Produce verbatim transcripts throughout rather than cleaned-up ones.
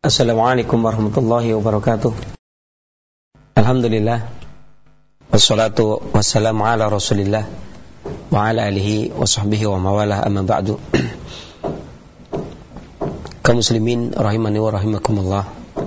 Assalamualaikum warahmatullahi wabarakatuh. Alhamdulillah, wassalatu wassalamu ala rasulillah wa ala alihi wa sahbihi wa mawalah, amma ba'du. Kaum muslimin rahimani wa rahimakumullah,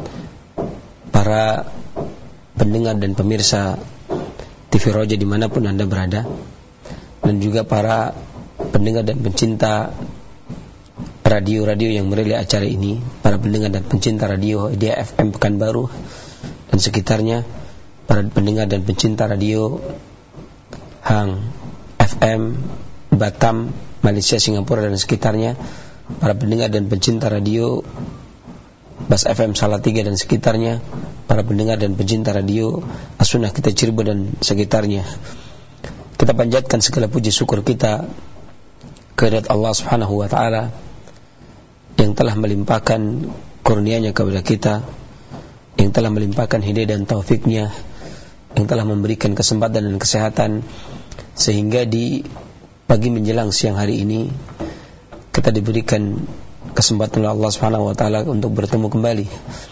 para pendengar dan pemirsa T V Roja dimanapun Anda berada, dan juga para pendengar dan pencinta radio-radio yang merelai acara ini, para pendengar dan pencinta radio Hidayah F M Pekanbaru dan sekitarnya, para pendengar dan pencinta radio Hang F M Batam, Malaysia, Singapura dan sekitarnya, para pendengar dan pencinta radio Bas F M Salatiga dan sekitarnya, para pendengar dan pencinta radio As-Sunnah kita Cirebon dan sekitarnya. Kita panjatkan segala puji syukur kita kehadirat Allah Subhanahu wa taala yang telah melimpahkan kurnia-Nya kepada kita, yang telah melimpahkan hidayah dan taufik-Nya, yang telah memberikan kesempatan dan kesehatan sehingga di pagi menjelang siang hari ini kita diberikan kesempatan oleh Allah Subhanahu wa taala untuk bertemu kembali.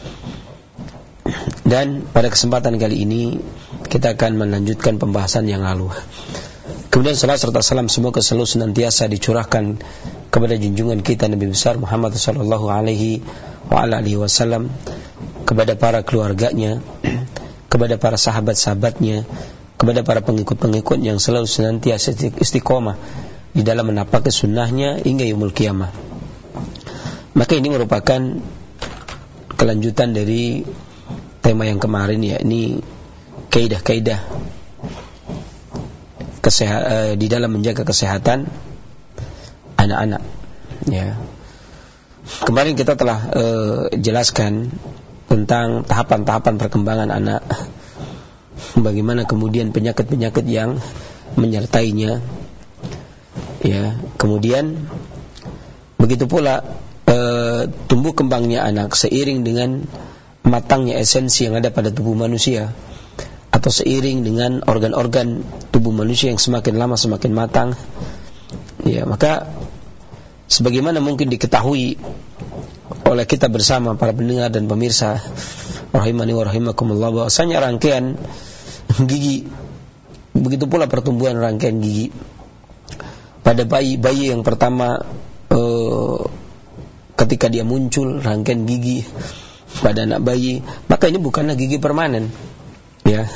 Dan pada kesempatan kali ini kita akan melanjutkan pembahasan yang lalu. Kemudian salat serta salam semoga selalu senantiasa dicurahkan kepada junjungan kita Nabi besar Muhammad sallallahu alaihi wa ala alihi wasallam, kepada para keluarganya, kepada para sahabat-sahabatnya, kepada para pengikut-pengikut yang selalu senantiasa istiqomah di dalam menapaki sunnahnya hingga yaumul qiyamah. Maka ini merupakan kelanjutan dari tema yang kemarin, yakni kaidah-kaidah Kesehat, uh, di dalam menjaga kesehatan anak-anak. Ya. Kemarin kita telah uh, jelaskan tentang tahapan-tahapan perkembangan anak, bagaimana kemudian penyakit-penyakit yang menyertainya. Ya. Kemudian begitu pula uh, tumbuh kembangnya anak seiring dengan matangnya esensi yang ada pada tubuh manusia, atau seiring dengan organ-organ tubuh manusia yang semakin lama semakin matang. Ya, maka sebagaimana mungkin diketahui oleh kita bersama para pendengar dan pemirsa rahimani wa rahimakumullah, bahwasanya rangkaian gigi, begitu pula pertumbuhan rangkaian gigi pada bayi-bayi yang pertama, eh, ketika dia muncul rangkaian gigi pada anak bayi, maka ini bukanlah gigi permanen. Ya.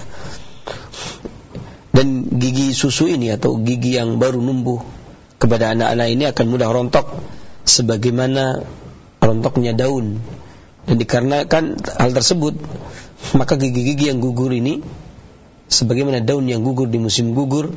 Dan gigi susu ini atau gigi yang baru numbuh kepada anak-anak ini akan mudah rontok sebagaimana rontoknya daun. Dan dikarenakan hal tersebut, maka gigi-gigi yang gugur ini sebagaimana daun yang gugur di musim gugur,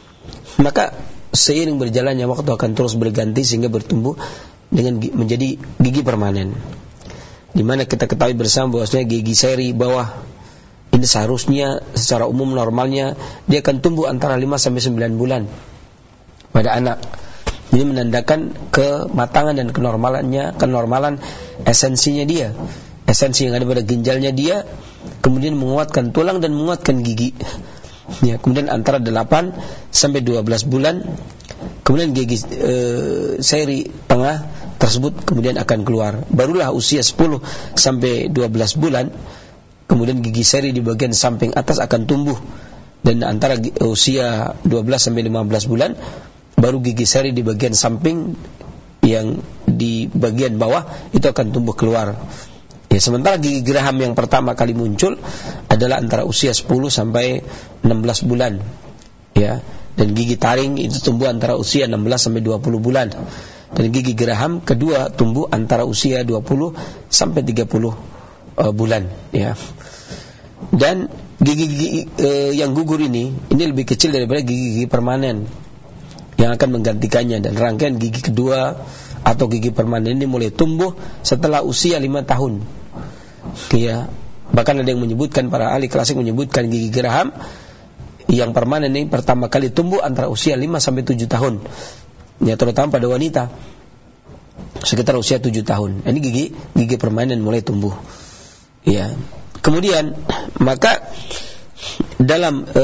maka seiring berjalannya waktu akan terus berganti sehingga bertumbuh dengan menjadi gigi permanen. Di mana kita ketahui bersama bahwasanya gigi seri bawah ini seharusnya secara umum normalnya dia akan tumbuh antara lima sampai sembilan bulan pada anak. Ini menandakan kematangan dan kenormalannya, kenormalan esensinya dia, esensi yang ada pada ginjalnya dia, kemudian menguatkan tulang dan menguatkan gigi. Ya, kemudian antara delapan sampai dua belas bulan, kemudian gigi e, seri tengah tersebut kemudian akan keluar. Barulah usia sepuluh sampai dua belas bulan, kemudian gigi seri di bagian samping atas akan tumbuh, dan antara usia dua belas sampai lima belas bulan baru gigi seri di bagian samping yang di bagian bawah itu akan tumbuh keluar. Ya, sementara gigi geraham yang pertama kali muncul adalah antara usia sepuluh sampai enam belas bulan. Ya, dan gigi taring itu tumbuh antara usia enam belas sampai dua puluh bulan. Dan gigi geraham kedua tumbuh antara usia dua puluh sampai tiga puluh uh, bulan, ya. Dan gigi-gigi uh, yang gugur ini ini lebih kecil daripada gigi-gigi permanen yang akan menggantikannya, dan rangkaian gigi kedua atau gigi permanen ini mulai tumbuh setelah usia lima tahun. Ya, bahkan ada yang menyebutkan, para ahli klasik menyebutkan gigi geraham yang permanen ini pertama kali tumbuh antara usia lima sampai tujuh tahun. Ya, terutama pada wanita sekitar usia tujuh tahun. Ini gigi gigi permanen mulai tumbuh. Ya. Kemudian maka dalam e,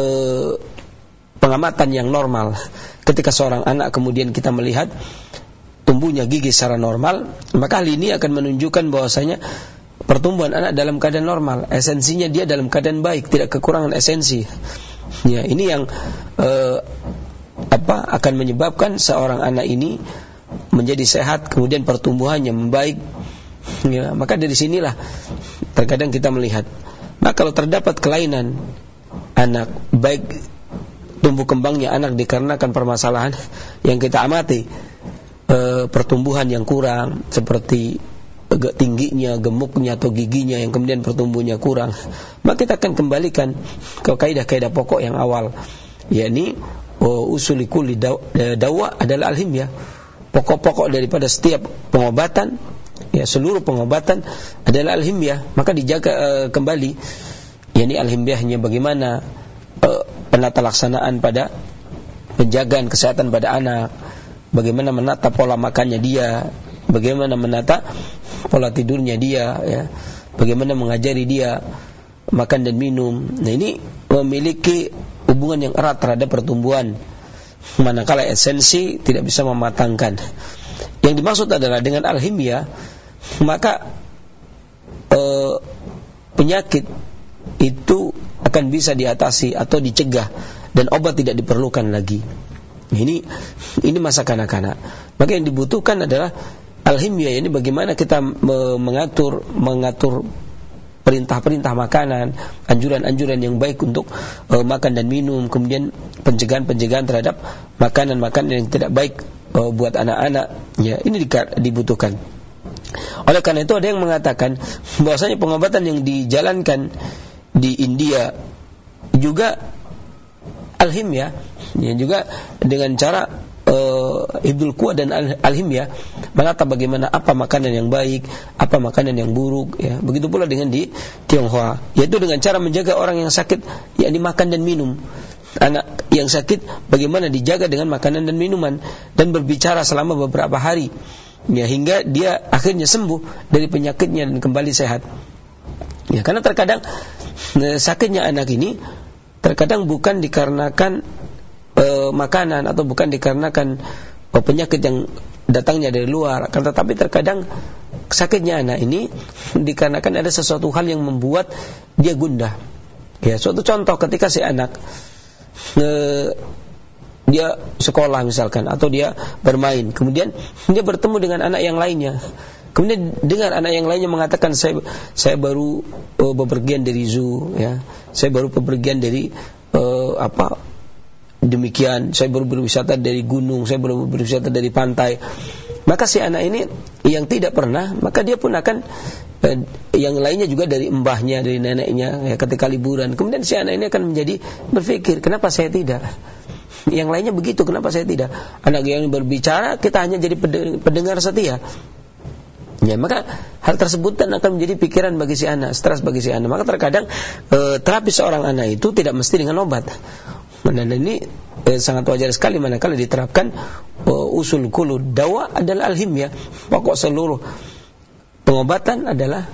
pengamatan yang normal, ketika seorang anak kemudian kita melihat tumbuhnya gigi secara normal, maka hal ini akan menunjukkan bahwasanya pertumbuhan anak dalam keadaan normal, esensinya dia dalam keadaan baik, tidak kekurangan esensi. Ya, ini yang eh, apa akan menyebabkan seorang anak ini menjadi sehat, kemudian pertumbuhannya membaik. Ya, maka dari sinilah terkadang kita melihat, maka kalau terdapat kelainan anak, baik tumbuh kembangnya anak dikarenakan permasalahan yang kita amati, e, pertumbuhan yang kurang seperti tingginya, gemuknya atau giginya yang kemudian pertumbuhannya kurang, maka kita akan kembalikan ke kaidah-kaidah pokok yang awal, yakni oh, usuli kulli dawa adalah al-himyah. Pokok-pokok daripada setiap pengobatan, ya seluruh pengobatan adalah al-himyah, maka dijaga e, kembali, yakni al-himyahnya bagaimana e, penata laksanaan pada penjagaan kesehatan pada anak, bagaimana menata pola makannya dia, bagaimana menata pola tidurnya dia, ya, bagaimana mengajari dia makan dan minum. Nah, ini memiliki hubungan yang erat terhadap pertumbuhan, manakala esensi tidak bisa mematangkan. Yang dimaksud adalah dengan al-himyah, maka eh, penyakit itu akan bisa diatasi atau dicegah dan obat tidak diperlukan lagi. Ini ini masa kanak-kanak. Maka yang dibutuhkan adalah al-himyah, ini bagaimana kita mengatur mengatur perintah-perintah makanan, anjuran-anjuran yang baik untuk uh, makan dan minum, kemudian pencegahan-pencegahan terhadap makanan-makanan yang tidak baik uh, buat anak-anak. Ya, ini dibutuhkan. Oleh karena itu ada yang mengatakan bahwasanya pengobatan yang dijalankan di India juga al-himyah, ya, juga dengan cara uh, hibdul quwa dan al-himyah, menata bagaimana apa makanan yang baik, apa makanan yang buruk, ya. Begitu pula dengan di Tionghoa, yaitu dengan cara menjaga orang yang sakit, yakni makan dan minum. Anak yang sakit bagaimana dijaga dengan makanan dan minuman, dan berbicara selama beberapa hari, ya, hingga dia akhirnya sembuh dari penyakitnya dan kembali sehat. Ya, karena terkadang eh, sakitnya anak ini terkadang bukan dikarenakan e, makanan atau bukan dikarenakan e, penyakit yang datangnya dari luar, akan tetapi terkadang sakitnya anak ini dikarenakan ada sesuatu hal yang membuat dia gundah. Ya, suatu contoh ketika si anak e, dia sekolah misalkan atau dia bermain, kemudian dia bertemu dengan anak yang lainnya. Kemudian dengar anak yang lainnya mengatakan saya saya baru uh, bepergian dari zoo, ya. Saya baru bepergian dari uh, apa demikian, saya baru berwisata dari gunung, saya baru berwisata dari pantai. Maka si anak ini yang tidak pernah, maka dia pun akan uh, yang lainnya juga dari mbahnya, dari neneknya, ya, ketika liburan. Kemudian si anak ini akan menjadi berpikir, kenapa saya tidak? Yang lainnya begitu, kenapa saya tidak? Anak yang berbicara, kita hanya jadi pendengar setia. Ya, maka hal tersebut dan akan menjadi pikiran bagi si anak, stres bagi si anak. Maka terkadang e, terapi seorang anak itu tidak mesti dengan obat. Dan ini e, sangat wajar sekali manakala diterapkan e, usul kullu dawa adalah al-himyah. Pokok seluruh pengobatan adalah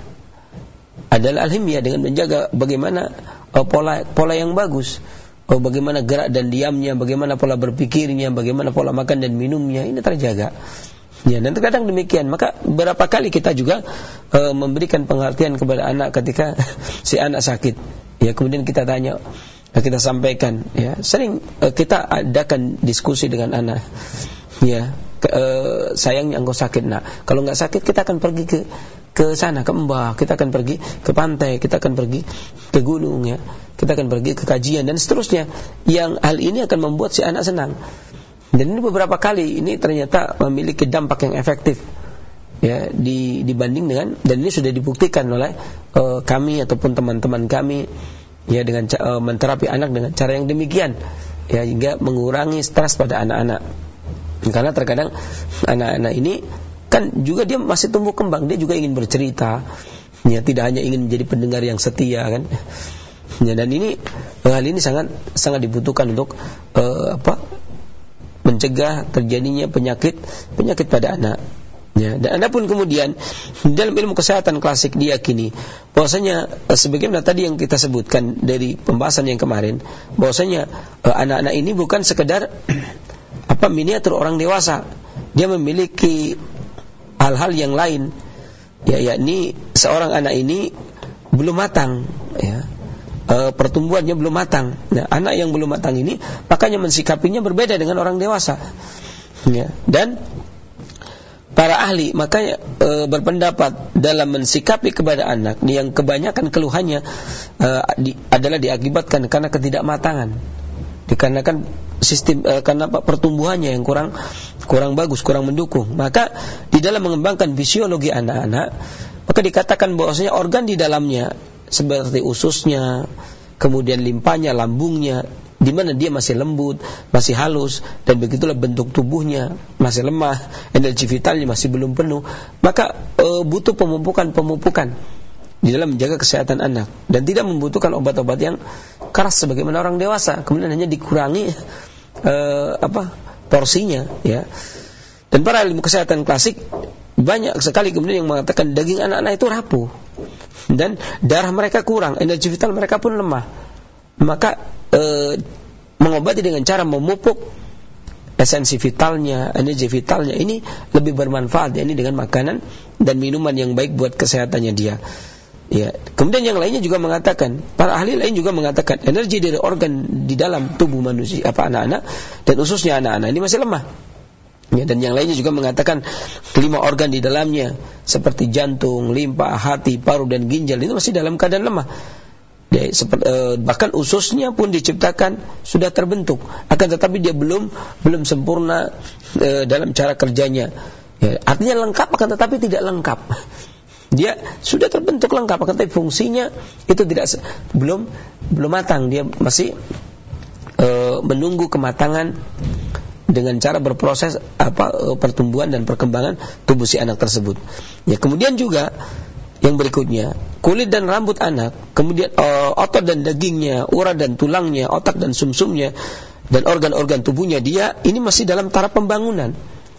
adalah al-himyah, dengan menjaga bagaimana e, pola pola yang bagus. E, bagaimana gerak dan diamnya, bagaimana pola berpikirnya, bagaimana pola makan dan minumnya, ini terjaga. Ya, dan terkadang demikian. Maka berapa kali kita juga e, memberikan pengertian kepada anak ketika si anak sakit. Ya, kemudian kita tanya, kita sampaikan. Ya, sering e, kita adakan diskusi dengan anak. Ya, ke, e, sayangnya engkau sakit, nak. Kalau enggak sakit kita akan pergi ke ke sana, ke Mbah. Kita akan pergi ke pantai. Kita akan pergi ke gunung. Ya, kita akan pergi ke kajian dan seterusnya. Yang hal ini akan membuat si anak senang. Dan ini beberapa kali ini ternyata memiliki dampak yang efektif, ya, di, dibanding dengan, dan ini sudah dibuktikan oleh uh, kami ataupun teman-teman kami, ya, dengan uh, menterapi anak dengan cara yang demikian, ya, hingga mengurangi stres pada anak-anak. Karena terkadang anak-anak ini kan juga dia masih tumbuh kembang, dia juga ingin bercerita, ya, tidak hanya ingin menjadi pendengar yang setia, kan. Ya, dan ini hal ini sangat sangat dibutuhkan untuk uh, apa? mencegah terjadinya penyakit penyakit pada anak. Ya, dan adapun kemudian dalam ilmu kesehatan klasik diyakini bahwasanya sebagaimana tadi yang kita sebutkan dari pembahasan yang kemarin, bahwasanya eh, anak-anak ini bukan sekedar apa miniatur orang dewasa. Dia memiliki hal-hal yang lain, Ya, yakni seorang anak ini belum matang, ya. E, pertumbuhannya belum matang. Nah, anak yang belum matang ini makanya mensikapinya berbeda dengan orang dewasa. Ya. Dan para ahli makanya e, berpendapat dalam mensikapi kepada anak yang kebanyakan keluhannya e, di, adalah diakibatkan karena ketidakmatangan. Dikarenakan sistem e, karena pertumbuhannya yang kurang kurang bagus, kurang mendukung. Maka di dalam mengembangkan fisiologi anak-anak, maka dikatakan bahwasanya organ di dalamnya seperti ususnya, kemudian limpanya, lambungnya, di mana dia masih lembut, masih halus, dan begitulah bentuk tubuhnya masih lemah, energi vitalnya masih belum penuh, maka e, butuh pemupukan-pemupukan di dalam menjaga kesehatan anak, dan tidak membutuhkan obat-obat yang keras sebagaimana orang dewasa. Kemudian hanya dikurangi e, apa porsinya, ya. Dan para ilmu kesehatan klasik banyak sekali kemudian yang mengatakan daging anak-anak itu rapuh dan darah mereka kurang, energi vital mereka pun lemah. Maka e, mengobati dengan cara memupuk esensi vitalnya, energi vitalnya ini lebih bermanfaat, ya, ini dengan makanan dan minuman yang baik buat kesehatannya dia. Ya, kemudian yang lainnya juga mengatakan, para ahli lain juga mengatakan energi dari organ di dalam tubuh manusia, apa anak-anak dan khususnya anak-anak ini masih lemah. Ya, dan yang lainnya juga mengatakan kelima organ di dalamnya seperti jantung, limpa, hati, paru dan ginjal itu masih dalam keadaan lemah. Ya, seperti, eh, bahkan ususnya pun diciptakan sudah terbentuk, akan tetapi dia belum belum sempurna eh, dalam cara kerjanya. Ya, artinya lengkap akan tetapi tidak lengkap. Dia sudah terbentuk lengkap, akan tetapi fungsinya itu tidak belum belum matang. Dia masih eh, menunggu kematangan dengan cara berproses apa pertumbuhan dan perkembangan tubuh si anak tersebut. Ya, kemudian juga yang berikutnya, kulit dan rambut anak, kemudian uh, otot dan dagingnya, urat dan tulangnya, otak dan sumsumnya, dan organ-organ tubuhnya dia ini masih dalam taraf pembangunan.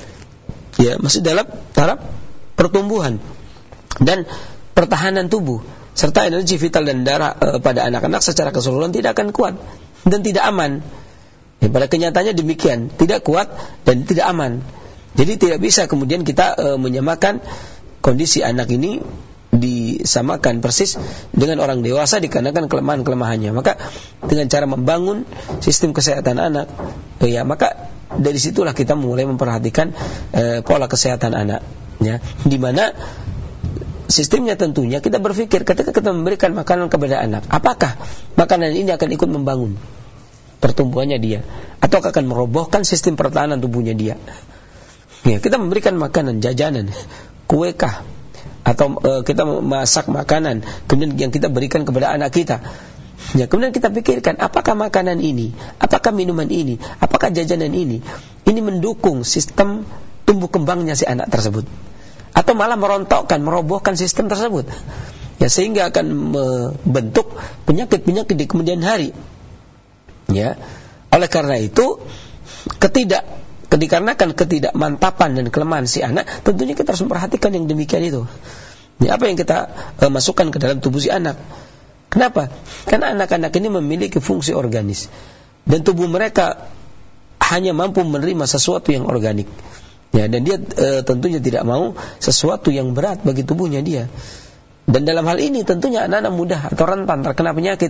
Ya, masih dalam taraf pertumbuhan dan pertahanan tubuh serta energi vital dan darah uh, pada anak-anak secara keseluruhan tidak akan kuat dan tidak aman. Ya, pada kenyataannya demikian, tidak kuat dan tidak aman. Jadi tidak bisa kemudian kita e, menyamakan kondisi anak ini disamakan persis dengan orang dewasa dikarenakan kelemahan-kelemahannya. Maka dengan cara membangun sistem kesehatan anak, e, ya maka dari situlah kita mulai memperhatikan e, pola kesehatan anak, ya, di mana sistemnya tentunya kita berpikir ketika kita memberikan makanan kepada anak, apakah makanan ini akan ikut membangun pertumbuhannya dia, atau akan merobohkan sistem pertahanan tubuhnya dia. Ya, kita memberikan makanan, jajanan, kue kah, atau e, kita masak makanan, kemudian yang kita berikan kepada anak kita. Ya, kemudian kita pikirkan, apakah makanan ini, apakah minuman ini, apakah jajanan ini, ini mendukung sistem tumbuh kembangnya si anak tersebut, atau malah merontokkan, merobohkan sistem tersebut. Ya, sehingga akan membentuk penyakit-penyakit di kemudian hari. Ya, oleh karena itu ketidak dikarenakan ketidakmantapan dan kelemahan si anak, tentunya kita harus memperhatikan yang demikian itu. Ya, apa yang kita uh, masukkan ke dalam tubuh si anak? Kenapa? Karena anak-anak ini memiliki fungsi organis dan tubuh mereka hanya mampu menerima sesuatu yang organik. Ya, dan dia uh, tentunya tidak mau sesuatu yang berat bagi tubuhnya dia. Dan dalam hal ini tentunya anak-anak mudah atau rentan terkena penyakit.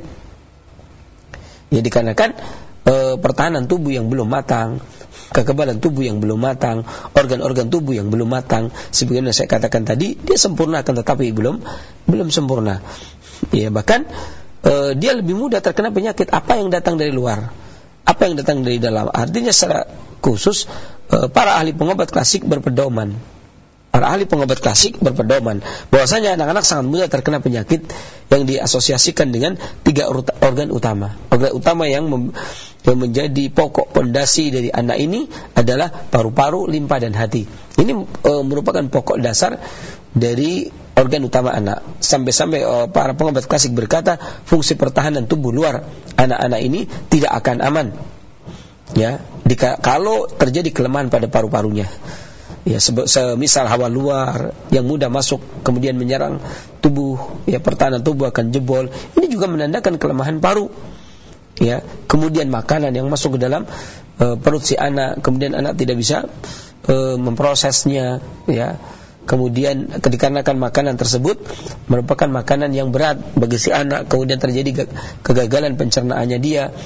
Ya, dikarenakan e, pertahanan tubuh yang belum matang, kekebalan tubuh yang belum matang, organ-organ tubuh yang belum matang. Sebagaimana saya katakan tadi, dia sempurna akan tetapi belum belum sempurna. Ya, bahkan e, dia lebih mudah terkena penyakit apa yang datang dari luar, apa yang datang dari dalam. Artinya secara khusus e, para ahli pengobat klasik berpedoman. Para ahli pengobat klasik berpedoman bahwasanya anak-anak sangat mudah terkena penyakit yang diasosiasikan dengan tiga organ utama. Organ utama yang, mem- yang menjadi pokok pondasi dari anak ini adalah paru-paru, limpa dan hati. Ini e, merupakan pokok dasar dari organ utama anak. Sampai-sampai e, para pengobat klasik berkata fungsi pertahanan tubuh luar anak-anak ini tidak akan aman. Ya, jika kalau terjadi kelemahan pada paru-parunya. Ya, semisal hawa luar yang mudah masuk kemudian menyerang tubuh, ya pertahanan tubuh akan jebol. Ini juga menandakan kelemahan paru. Ya, kemudian makanan yang masuk ke dalam e, perut si anak, kemudian anak tidak bisa e, memprosesnya, ya. kemudian dikarenakan makanan tersebut merupakan makanan yang berat bagi si anak, kemudian terjadi kegagalan pencernaannya dia,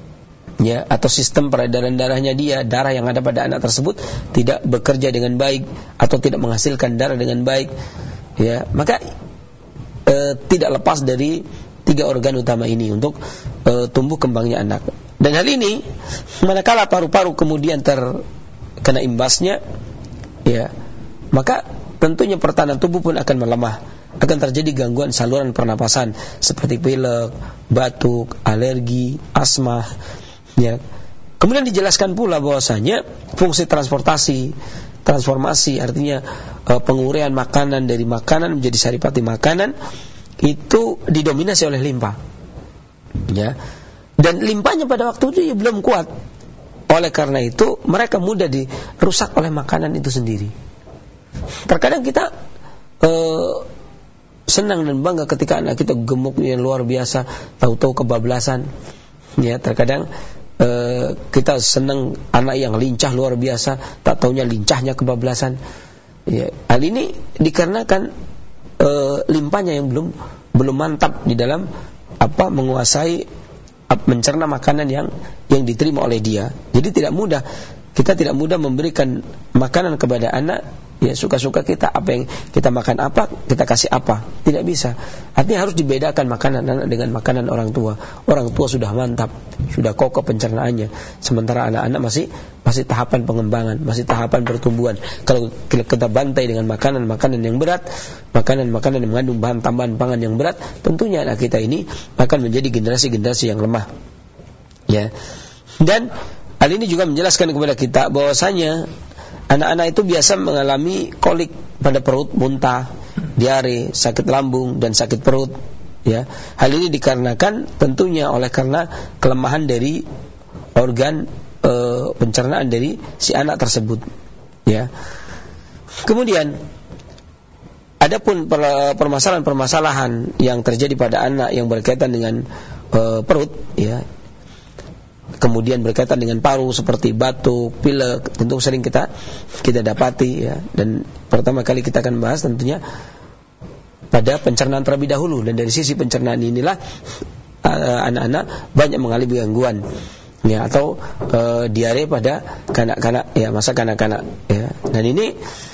ya, atau sistem peredaran darahnya dia, darah yang ada pada anak tersebut tidak bekerja dengan baik atau tidak menghasilkan darah dengan baik, ya, maka e, tidak lepas dari tiga organ utama ini untuk e, tumbuh kembangnya anak. Dan hal ini manakala paru-paru kemudian terkena imbasnya, ya, maka tentunya pertahanan tubuh pun akan melemah, akan terjadi gangguan saluran pernapasan seperti pilek, batuk, alergi, asma, ya. Kemudian dijelaskan pula bahwasanya fungsi transportasi, transformasi, artinya e, penguraian makanan dari makanan menjadi saripati makanan itu didominasi oleh limpa, ya. Dan limpanya pada waktu itu ya belum kuat. Oleh karena itu mereka mudah dirusak oleh makanan itu sendiri. Terkadang kita uh, senang dan bangga ketika anak kita gemuk yang luar biasa, tahu-tahu kebablasan. Ya, terkadang uh, kita senang anak yang lincah luar biasa, tak taunya lincahnya kebablasan. Ya, hal ini dikarenakan uh, limpanya yang belum belum mantap di dalam apa menguasai mencerna makanan yang yang diterima oleh dia. Jadi tidak mudah, kita tidak mudah memberikan makanan kepada anak, ya, suka-suka kita, apa yang kita makan apa, kita kasih apa, tidak bisa. Artinya harus dibedakan makanan anak dengan makanan orang tua. Orang tua sudah mantap, sudah kokoh pencernaannya, sementara anak-anak masih masih tahapan pengembangan, masih tahapan pertumbuhan. Kalau kita bantai dengan makanan-makanan yang berat, makanan-makanan yang mengandung bahan tambahan pangan yang berat, tentunya anak kita ini akan menjadi generasi-generasi yang lemah, ya. Dan hal ini juga menjelaskan kepada kita bahwasanya anak-anak itu biasa mengalami kolik pada perut, muntah, diare, sakit lambung dan sakit perut, ya. Hal ini dikarenakan tentunya oleh karena kelemahan dari organ e, pencernaan dari si anak tersebut, ya. Kemudian adapun permasalahan-permasalahan yang terjadi pada anak yang berkaitan dengan e, perut, ya, kemudian berkaitan dengan paru seperti batuk, pilek, tentu sering kita kita dapati, ya. Dan pertama kali kita akan bahas tentunya pada pencernaan terlebih dahulu, dan dari sisi pencernaan inilah uh, anak-anak banyak mengalami gangguan, ya, atau uh, diare pada kanak-kanak, ya, masa kanak-kanak, ya. Dan ini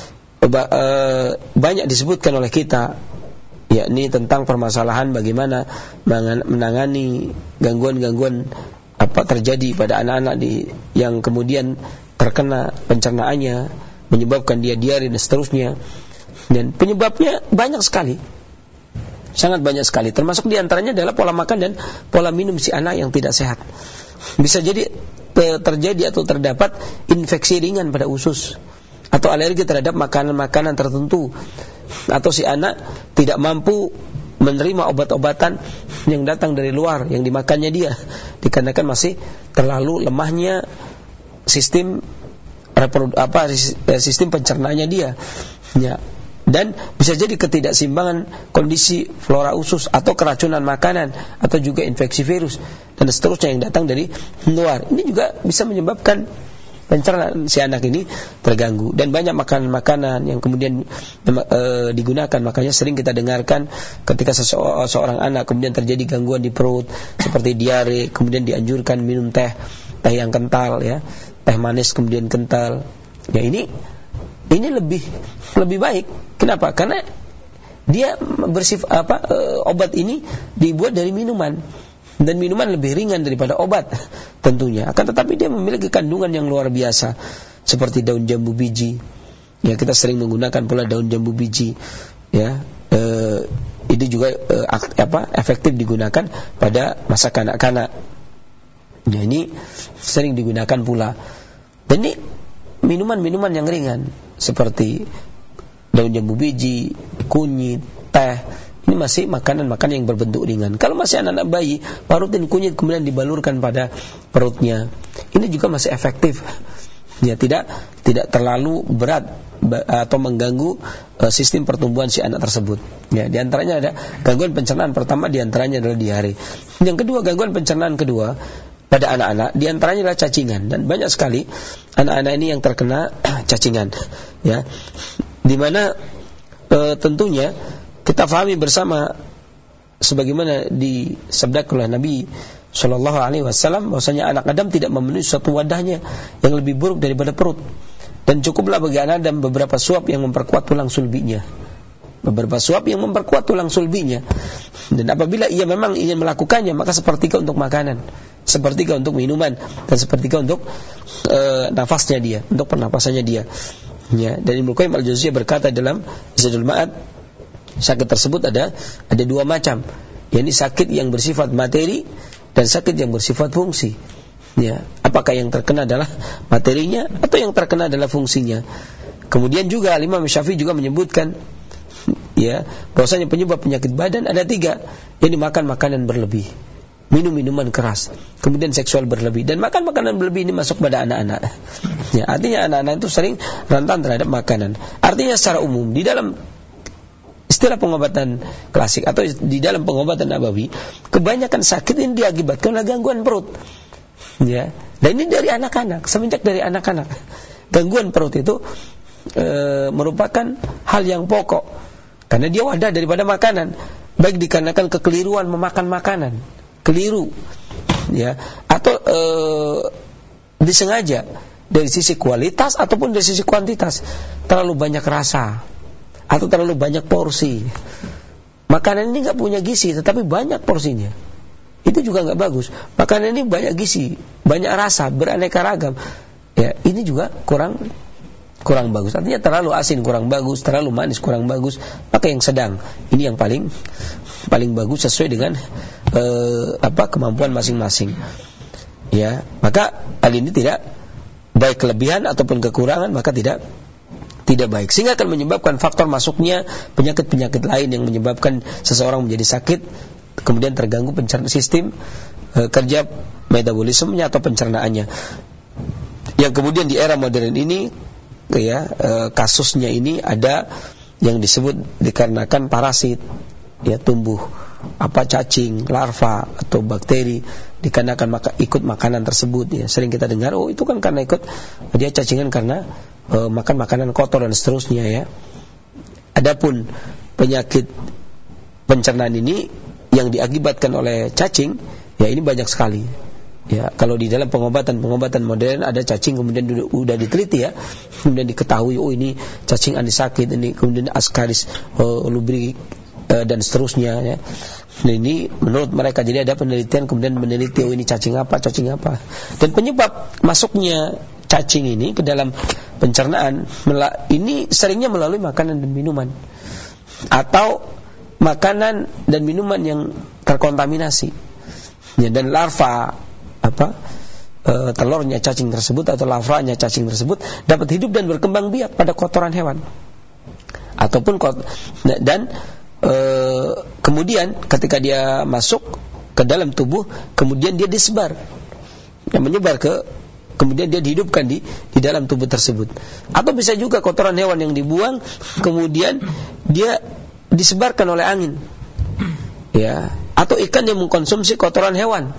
uh, banyak disebutkan oleh kita, yakni tentang permasalahan bagaimana menangani gangguan-gangguan apa terjadi pada anak-anak di yang kemudian terkena pencernaannya menyebabkan dia diare dan seterusnya. Dan penyebabnya banyak sekali, sangat banyak sekali. Termasuk diantaranya adalah pola makan dan pola minum si anak yang tidak sehat. Bisa jadi terjadi atau terdapat infeksi ringan pada usus, atau alergi terhadap makanan-makanan tertentu, atau si anak tidak mampu menerima obat-obatan yang datang dari luar yang dimakannya dia, dikarenakan masih terlalu lemahnya sistem reprodu, apa sistem pencernaannya dia, ya. Dan bisa jadi ketidakseimbangan kondisi flora usus, atau keracunan makanan, atau juga infeksi virus dan seterusnya yang datang dari luar. Ini juga bisa menyebabkan pencernaan si anak ini terganggu. Dan banyak makanan-makanan yang kemudian e, digunakan, makanya sering kita dengarkan ketika sese- seorang anak kemudian terjadi gangguan di perut seperti diare, kemudian dianjurkan minum teh, teh yang kental, ya, teh manis kemudian kental. Ya, ini ini lebih lebih baik. Kenapa? Karena dia bersif apa e, obat ini dibuat dari minuman, dan minuman lebih ringan daripada obat tentunya. Akan tetapi dia memiliki kandungan yang luar biasa seperti daun jambu biji. Ya, kita sering menggunakan pula daun jambu biji, ya. E, ini juga e, apa efektif digunakan pada masa kanak-kanak. Ya, ini sering digunakan pula. Dan ini minuman-minuman yang ringan seperti daun jambu biji, kunyit, teh. Ini masih makanan-makanan yang berbentuk ringan. Kalau masih anak-anak bayi, parutin kunyit kemudian dibalurkan pada perutnya. Ini juga masih efektif. Ya, tidak tidak terlalu berat atau mengganggu uh, sistem pertumbuhan si anak tersebut. Ya, di antaranya ada gangguan pencernaan pertama, di antaranya adalah diare. Yang kedua, gangguan pencernaan kedua pada anak-anak, di antaranya adalah cacingan, dan banyak sekali anak-anak ini yang terkena cacingan, ya. Di mana e, tentunya kita fahami bersama sebagaimana disabdakan oleh Nabi Shallallahu Alaihi Wasallam bahwasanya anak Adam tidak memenuhi suatu wadahnya yang lebih buruk daripada perut, dan cukuplah bagi anak Adam beberapa suap yang memperkuat tulang sulbinya, beberapa suap yang memperkuat tulang sulbinya. Dan apabila ia memang ingin melakukannya, maka sepertiga untuk makanan, sepertiga untuk minuman, dan sepertiga untuk e, nafasnya dia, untuk pernapasannya dia. Ya, dan Ibnu Qayyim al-Jauziyah berkata dalam Zadul Ma'ad, sakit tersebut ada ada dua macam, yakni sakit yang bersifat materi dan sakit yang bersifat fungsi. Ya, apakah yang terkena adalah materinya atau yang terkena adalah fungsinya? Kemudian juga Imam Syafi'i juga menyebutkan, ya, bahwasanya penyebab penyakit badan ada tiga, yakni makan makanan berlebih, minum minuman keras, kemudian seksual berlebih. Dan makan makanan berlebih ini masuk pada anak-anak. Ya, artinya anak-anak itu sering rentan terhadap makanan. Artinya secara umum di dalam istilah pengobatan klasik atau di dalam pengobatan nabawi, kebanyakan sakit ini diakibatkan oleh gangguan perut. Ya, dan ini dari anak-anak, semenjak dari anak-anak. Gangguan perut itu e, merupakan hal yang pokok, karena dia wadah daripada makanan, baik dikarenakan kekeliruan memakan makanan, keliru, ya, atau e, disengaja dari sisi kualitas ataupun dari sisi kuantitas, terlalu banyak rasa atau terlalu banyak porsi. Makanan ini nggak punya gizi, tetapi banyak porsinya, itu juga nggak bagus. Makanan ini banyak gizi, banyak rasa, beraneka ragam, ya, ini juga kurang kurang bagus. Artinya terlalu asin kurang bagus, terlalu manis kurang bagus. Maka yang sedang ini yang paling paling bagus sesuai dengan eh, apa kemampuan masing-masing. Ya, maka hal ini tidak baik kelebihan ataupun kekurangan, maka tidak tidak baik, sehingga akan menyebabkan faktor masuknya penyakit-penyakit lain yang menyebabkan seseorang menjadi sakit, kemudian terganggu pencernaan sistem e, kerja metabolismenya atau pencernaannya. Yang kemudian di era modern ini, ya, e, kasusnya ini ada yang disebut dikarenakan parasit, ya, tumbuh apa cacing, larva atau bakteri dikarenakan maka, ikut makanan tersebut. Ya, sering kita dengar, oh itu kan karena ikut dia cacingan karena e, makan makanan kotor dan seterusnya, ya. Adapun penyakit pencernaan ini yang diakibatkan oleh cacing, ya ini banyak sekali. Ya, kalau di dalam pengobatan-pengobatan modern ada cacing kemudian udah, udah diteliti, ya, kemudian diketahui, oh ini cacing anisakit, ini kemudian Ascaris uh, lubric uh, dan seterusnya, ya. Nah, ini menurut mereka, jadi ada penelitian kemudian meneliti, oh ini cacing apa, cacing apa. Dan penyebab masuknya cacing ini ke dalam pencernaan ini seringnya melalui makanan dan minuman, atau makanan dan minuman yang terkontaminasi, ya, dan larva apa e, telurnya cacing tersebut atau larvanya cacing tersebut dapat hidup dan berkembang biak pada kotoran hewan ataupun kot, dan e, kemudian ketika dia masuk ke dalam tubuh, kemudian dia disebar, ya, menyebar ke, kemudian dia dihidupkan di di dalam tubuh tersebut. Atau bisa juga kotoran hewan yang dibuang kemudian dia disebarkan oleh angin, ya, atau ikan yang mengkonsumsi kotoran hewan,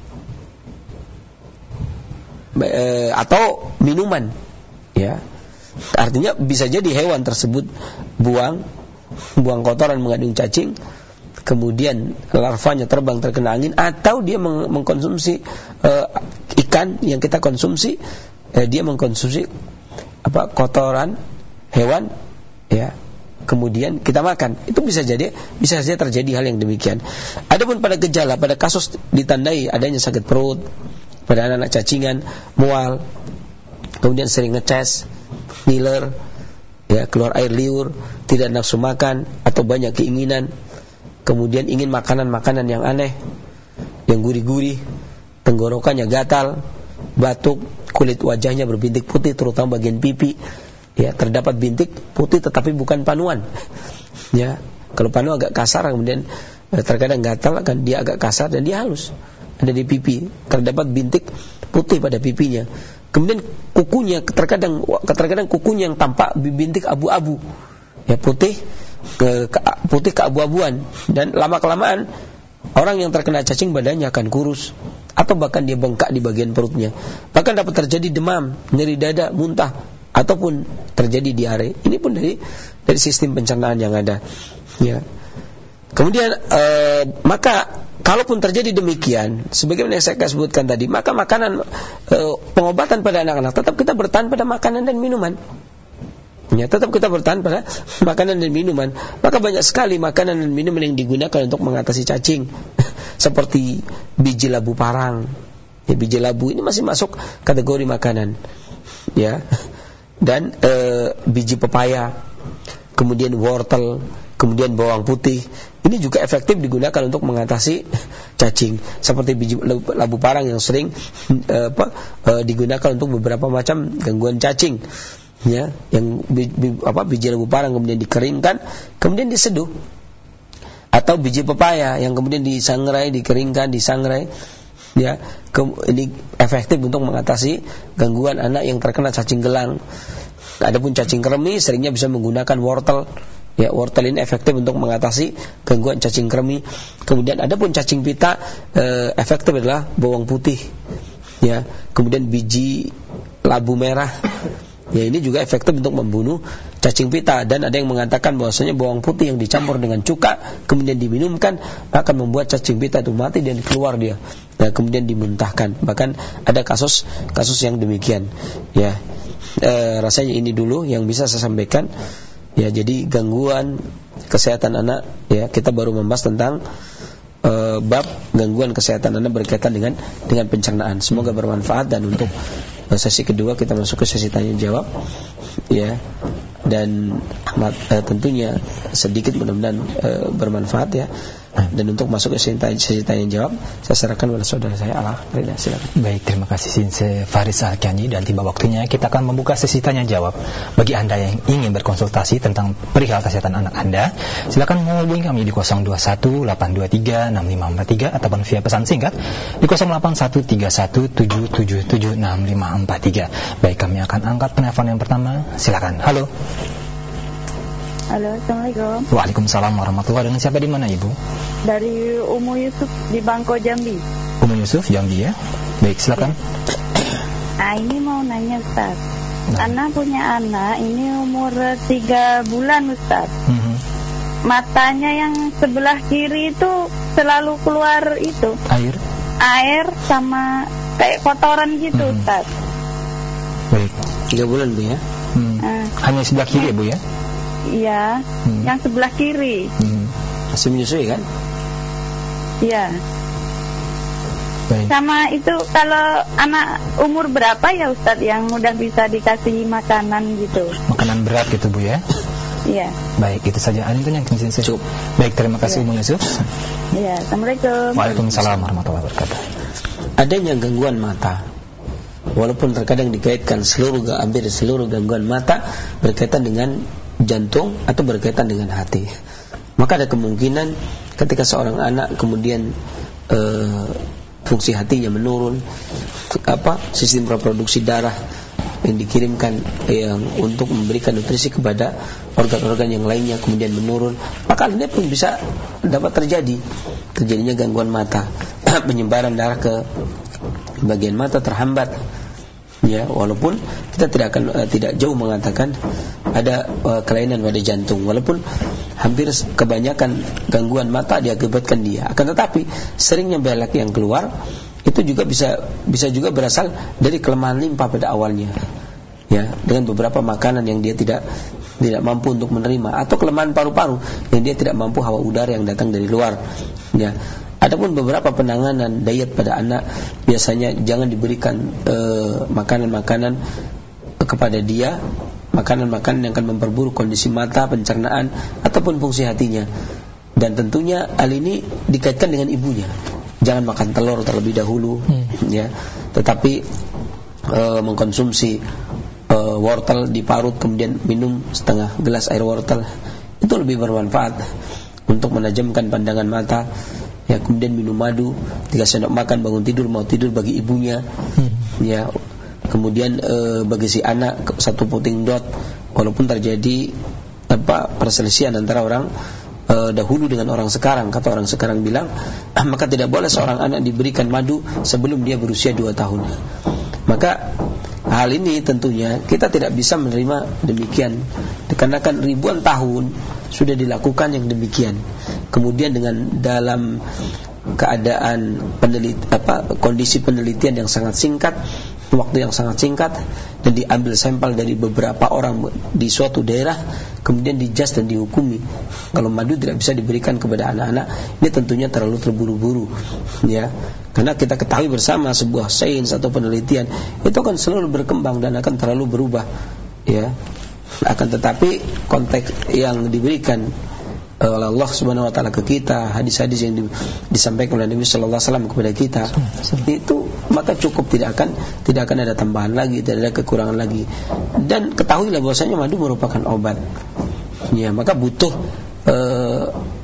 e, atau minuman, ya. Artinya bisa jadi hewan tersebut buang buang kotoran mengandung cacing, kemudian larvanya terbang terkena angin, atau dia meng- mengkonsumsi e, ikan yang kita konsumsi, e, dia mengkonsumsi apa kotoran hewan, ya, kemudian kita makan. Itu bisa jadi bisa saja terjadi hal yang demikian. Adapun pada gejala, pada kasus ditandai adanya sakit perut pada anak-anak cacingan, mual, kemudian sering ngeces, ngiler, ya, keluar air liur, tidak nafsu makan atau banyak keinginan, kemudian ingin makanan-makanan yang aneh, yang gurih-gurih, tenggorokannya gatal, batuk, kulit wajahnya berbintik putih terutama bagian pipi, ya, terdapat bintik putih tetapi bukan panuan, ya. Kalau panu agak kasar, kemudian terkadang gatal, akan dia agak kasar dan dia halus, ada di pipi, terdapat bintik putih pada pipinya. Kemudian kukunya terkadang terkadang kukunya yang tampak bintik abu-abu, ya, putih ke, ke putih keabu-abuan, dan lama-kelamaan orang yang terkena cacing badannya akan kurus atau bahkan dia bengkak di bagian perutnya. Bahkan dapat terjadi demam, nyeri dada, muntah, ataupun terjadi diare. Ini pun dari dari sistem pencernaan yang ada. Ya. Kemudian eh, maka kalaupun terjadi demikian, sebagaimana yang saya sebutkan tadi, maka makanan eh, pengobatan pada anak-anak tetap kita bertahan pada makanan dan minuman. Ya, tetap kita bertahan pada makanan dan minuman. Maka banyak sekali makanan dan minuman yang digunakan untuk mengatasi cacing, seperti biji labu parang. Ya, biji labu ini masih masuk kategori makanan. Ya, dan e, biji pepaya, kemudian wortel, kemudian bawang putih. Ini juga efektif digunakan untuk mengatasi cacing, seperti biji labu parang yang sering e, apa, e, digunakan untuk beberapa macam gangguan cacing. Ya, yang biji, apa, biji labu parang kemudian dikeringkan, kemudian diseduh, atau biji pepaya yang kemudian disangrai, dikeringkan, disangrai. Ya, ke, ini efektif untuk mengatasi gangguan anak yang terkena cacing gelang. Adapun cacing kremi seringnya bisa menggunakan wortel. Ya, wortel ini efektif untuk mengatasi gangguan cacing kremi. Kemudian adapun cacing pita, eh, efektif adalah bawang putih. Ya, kemudian biji labu merah. Ya, ini juga efektif untuk membunuh cacing pita. Dan ada yang mengatakan bahwasanya bawang putih yang dicampur dengan cuka kemudian diminumkan akan membuat cacing pita itu mati dan keluar dia. Nah, kemudian dimuntahkan. Bahkan ada kasus kasus yang demikian. Ya, e, rasanya ini dulu yang bisa saya sampaikan. Ya, jadi gangguan kesehatan anak. Ya, kita baru membahas tentang e, bab gangguan kesehatan anak berkaitan dengan dengan pencernaan. Semoga bermanfaat, dan untuk sesi kedua kita masuk ke sesi tanya jawab. Ya, dan amat e, tentunya sedikit mudah-mudahan e, bermanfaat ya. Dan untuk masuk ke sesi tanya jawab, saya serahkan kepada saudara saya Ala. Silakan. Baik, terima kasih Sinse Faris Al-Kyani, dan tiba waktunya kita akan membuka sesi tanya jawab. Bagi Anda yang ingin berkonsultasi tentang perihal kesehatan anak Anda, silakan menghubungi kami di nol dua satu delapan dua tiga enam lima empat tiga ataupun via pesan singkat di nol delapan satu tiga satu tujuh tujuh tujuh enam lima empat tiga. Baik, kami akan angkat penelpon yang pertama. Silakan. Halo. Halo, Assalamualaikum. Waalaikumsalam warahmatullahi. Dengan siapa, di mana Ibu? Dari Umu Yusuf di Bangko, Jambi. Umu Yusuf, Jambi ya. Baik, silakan. Nah, ini mau nanya Ustaz. Nah. Anak punya anak, ini umur tiga bulan Ustaz. Mm-hmm. Matanya yang sebelah kiri itu selalu keluar itu air, air sama kayak kotoran gitu, mm-hmm. Ustaz. Baik, tiga bulan Bu ya. Hmm. Uh. Hanya sebelah kiri ya Bu ya? Iya, hmm. yang sebelah kiri. Hmm. Masih menyusui kan? Iya. Baik. Sama itu kalau anak umur berapa ya Ustadz yang udah bisa dikasih makanan gitu? Makanan berat gitu Bu ya? Iya. Baik, itu saja. Ada yang ingin saya cukup. Baik, terima kasih Bu Yusuf. Iya, Assalamualaikum. Waalaikumsalam warahmatullahi wabarakatuh. Adanya gangguan mata, walaupun terkadang dikaitkan seluruh hampir seluruh gangguan mata berkaitan dengan jantung atau berkaitan dengan hati, maka ada kemungkinan ketika seorang anak kemudian e, fungsi hatinya menurun, apa sistem reproduksi darah yang dikirimkan yang untuk memberikan nutrisi kepada organ-organ yang lainnya kemudian menurun, maka ini pun bisa dapat terjadi terjadinya gangguan mata. Penyebaran darah ke bagian mata terhambat. Ya, walaupun kita tidak akan uh, tidak jauh mengatakan ada uh, kelainan pada jantung, walaupun hampir kebanyakan gangguan mata diakibatkan dia. Akan tetapi seringnya belak yang keluar itu juga bisa bisa juga berasal dari kelemahan limpa pada awalnya. Ya, dengan beberapa makanan yang dia tidak tidak mampu untuk menerima, atau kelemahan paru-paru yang dia tidak mampu hawa udara yang datang dari luar. Ya. Adapun beberapa penanganan diet pada anak, biasanya jangan diberikan uh, makanan-makanan kepada dia, makanan-makanan yang akan memperburuk kondisi mata, pencernaan ataupun fungsi hatinya. Dan tentunya hal ini dikaitkan dengan ibunya. Jangan makan telur terlebih dahulu, hmm. ya. Tetapi uh, mengkonsumsi uh, wortel diparut kemudian minum setengah gelas air wortel, itu lebih bermanfaat untuk menajamkan pandangan mata. Ya, kemudian minum madu, tiga sendok makan bangun tidur mau tidur bagi ibunya. Hmm. Ya, kemudian e, bagi si anak satu puting dot, walaupun terjadi apa perselisihan antara orang e, dahulu dengan orang sekarang. Kata orang sekarang bilang, ah, maka tidak boleh seorang anak diberikan madu sebelum dia berusia dua tahun. Maka hal ini tentunya kita tidak bisa menerima demikian. karena kan ribuan tahun sudah dilakukan yang demikian. Kemudian dengan dalam keadaan penelit, apa, kondisi penelitian yang sangat singkat, waktu yang sangat singkat, dan diambil sampel dari beberapa orang di suatu daerah, kemudian dijudge dan dihukumi kalau madu tidak bisa diberikan kepada anak-anak, ini tentunya terlalu terburu-buru, ya. Karena kita ketahui bersama sebuah sains atau penelitian itu akan selalu berkembang dan akan terlalu berubah, ya. Akan tetapi konteks yang diberikan oleh Allah Subhanahu wa taala ke kita, hadis-hadis yang di, disampaikan oleh Nabi sallallahu alaihi wasallam kepada kita, itu maka cukup, tidak akan tidak akan ada tambahan lagi, tidak ada kekurangan lagi. Dan ketahuilah bahwasanya madu merupakan obat. Ya, maka butuh eh,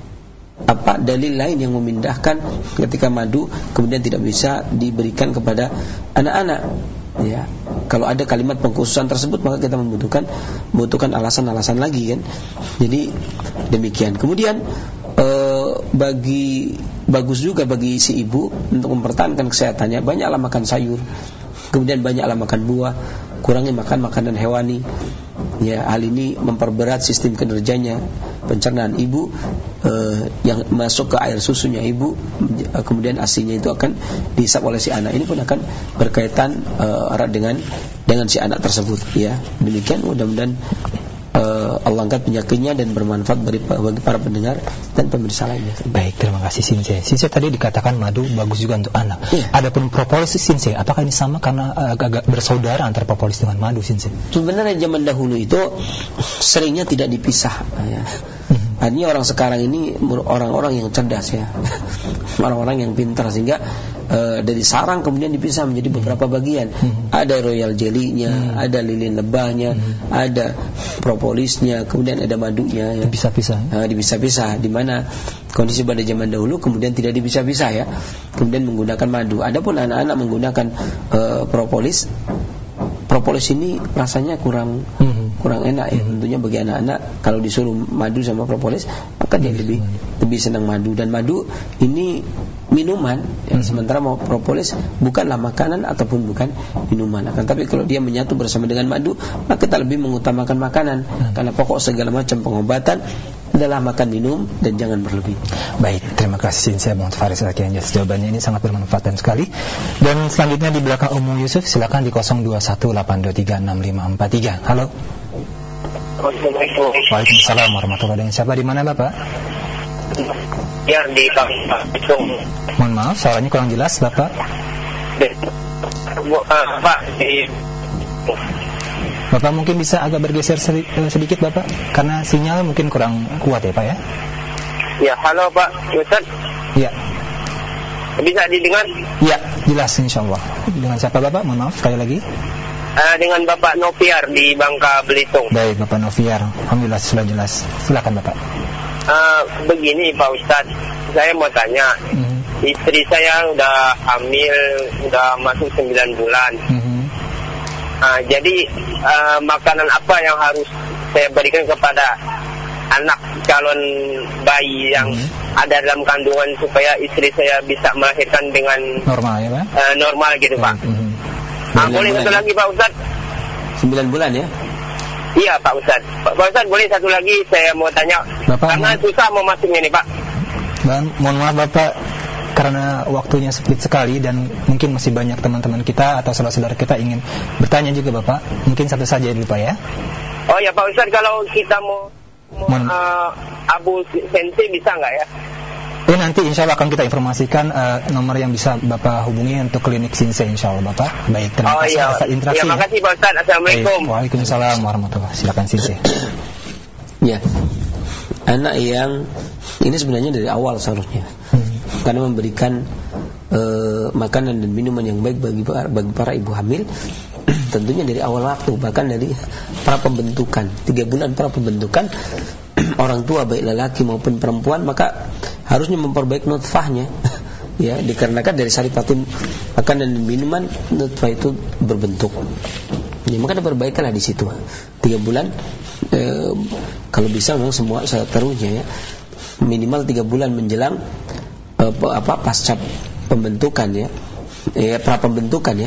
apa dalil lain yang memindahkan ketika madu kemudian tidak bisa diberikan kepada anak-anak. Ya, kalau ada kalimat pengkhususan tersebut maka kita membutuhkan membutuhkan alasan-alasan lagi kan. Jadi demikian. Kemudian eh, bagi bagus juga bagi si ibu untuk mempertahankan kesehatannya, banyaklah makan sayur, kemudian banyaklah makan buah, kurangi makan makanan hewani. Ya, hal ini memperberat sistem kinerjanya pencernaan ibu, eh, yang masuk ke air susunya ibu, kemudian asinya itu akan dihisap oleh si anak. Ini pun akan berkaitan eh, erat dengan dengan si anak tersebut. Ya, demikian. Mudah-mudahan eh, Allah angkat penyakitnya dan bermanfaat bagi, bagi para pendengar dan pemirsa lainnya. Baik, terima kasih Sinse. Sinse tadi dikatakan madu bagus juga untuk anak. Ya. Adapun propolis Sinse, apakah ini sama karena agak-agak bersaudara antara propolis dengan madu Sinse? Sebenarnya zaman dahulu itu seringnya tidak dipisah. Ya. Artinya orang sekarang ini orang-orang yang cerdas, ya, orang-orang yang pintar, sehingga e, dari sarang kemudian dipisah menjadi beberapa bagian. Hmm. Ada royal jelly-nya, hmm. ada lilin lebahnya, hmm. ada propolisnya, kemudian ada madunya. Ya. Dipisah-pisah. E, dipisah-pisah. Di mana kondisi pada zaman dahulu kemudian tidak dipisah-pisah, ya, kemudian menggunakan madu. Adapun anak-anak menggunakan e, propolis, propolis ini rasanya kurang. Hmm. kurang enak, ya, tentunya bagi anak-anak. Kalau disuruh madu sama propolis, maka dia lebih lebih senang madu. Dan madu ini minuman, ya, sementara mau propolis bukanlah makanan ataupun bukan minuman. Akan tapi kalau dia menyatu bersama dengan madu, maka kita lebih mengutamakan makanan, karena pokok segala macam pengobatan adalah makan, minum, dan jangan berlebih. Baik, terima kasih saya Muhammad Faris Al-Kiani. Jawabannya ini sangat bermanfaat dan sekali. Dan selanjutnya di belakang Umum Yusuf, silakan di nol dua satu delapan dua tiga enam lima empat tiga. Halo. Waalaikumsalam warahmatullahi wabarakatuh. Dengan siapa, di mana Bapak? Ya, di Kampung. Mohon maaf, suaranya kurang jelas Bapak. Pak, di Bapak mungkin bisa agak bergeser sedikit Bapak, karena sinyal mungkin kurang kuat ya Pak ya. Ya, halo Pak Ustaz. Ya. Bisa didengar? Ya, jelas insyaallah. Dengan siapa Bapak? Mohon maaf sekali lagi. Uh, dengan Bapak Noviar di Bangka Belitung. Baik Bapak Noviar, alhamdulillah sudah jelas. Silakan Bapak. Uh, begini Pak Ustaz, saya mau tanya. Mm-hmm. Istri saya udah hamil, udah masuk sembilan bulan. Mm-hmm. Uh, jadi uh, makanan apa yang harus saya berikan kepada anak calon bayi yang mm-hmm. ada dalam kandungan supaya istri saya bisa melahirkan dengan normal ya Pak? Uh, normal gitu Pak. Mm-hmm. Ah, boleh satu lagi Pak Ustaz? sembilan bulan ya? Iya Pak Ustaz. Pak Ustaz, boleh satu lagi saya mau tanya. Bapak, karena susah mau masuknya nih Pak. Dan mohon maaf Bapak, karena waktunya sempit sekali dan mungkin masih banyak teman-teman kita atau saudara-saudara kita ingin bertanya juga Bapak. Mungkin satu saja dulu Pak ya. Oh ya Pak Ustaz, kalau kita mau, mau uh, Abu Sensi bisa nggak ya? Ini nanti insya Allah akan kita informasikan uh, nomor yang bisa Bapak hubungi untuk klinik Sinse insya Allah Bapak. Baik, terima oh, kasih iya. atas interaksi. Terima kasih Pak Ustaz. Assalamualaikum. Baik. Waalaikumsalam warahmatullahi wabarakatuh. Silakan Sinse. Ya, anak yang ini sebenarnya dari awal seharusnya, hmm. karena memberikan uh, makanan dan minuman yang baik bagi bagi para ibu hamil. Tentunya dari awal waktu, bahkan dari pra pembentukan, tiga bulan pra pembentukan, orang tua baik lelaki maupun perempuan maka harusnya memperbaiki nutfahnya, ya, dikarenakan dari saripatin makanan dan minuman nutfah itu berbentuk. Ya, maka diperbaikanlah di situ. Tiga bulan, eh, kalau bisa memang semua seterusnya ya, minimal tiga bulan menjelang eh, apa pasca pembentukan ya, ya pra pembentukan ya.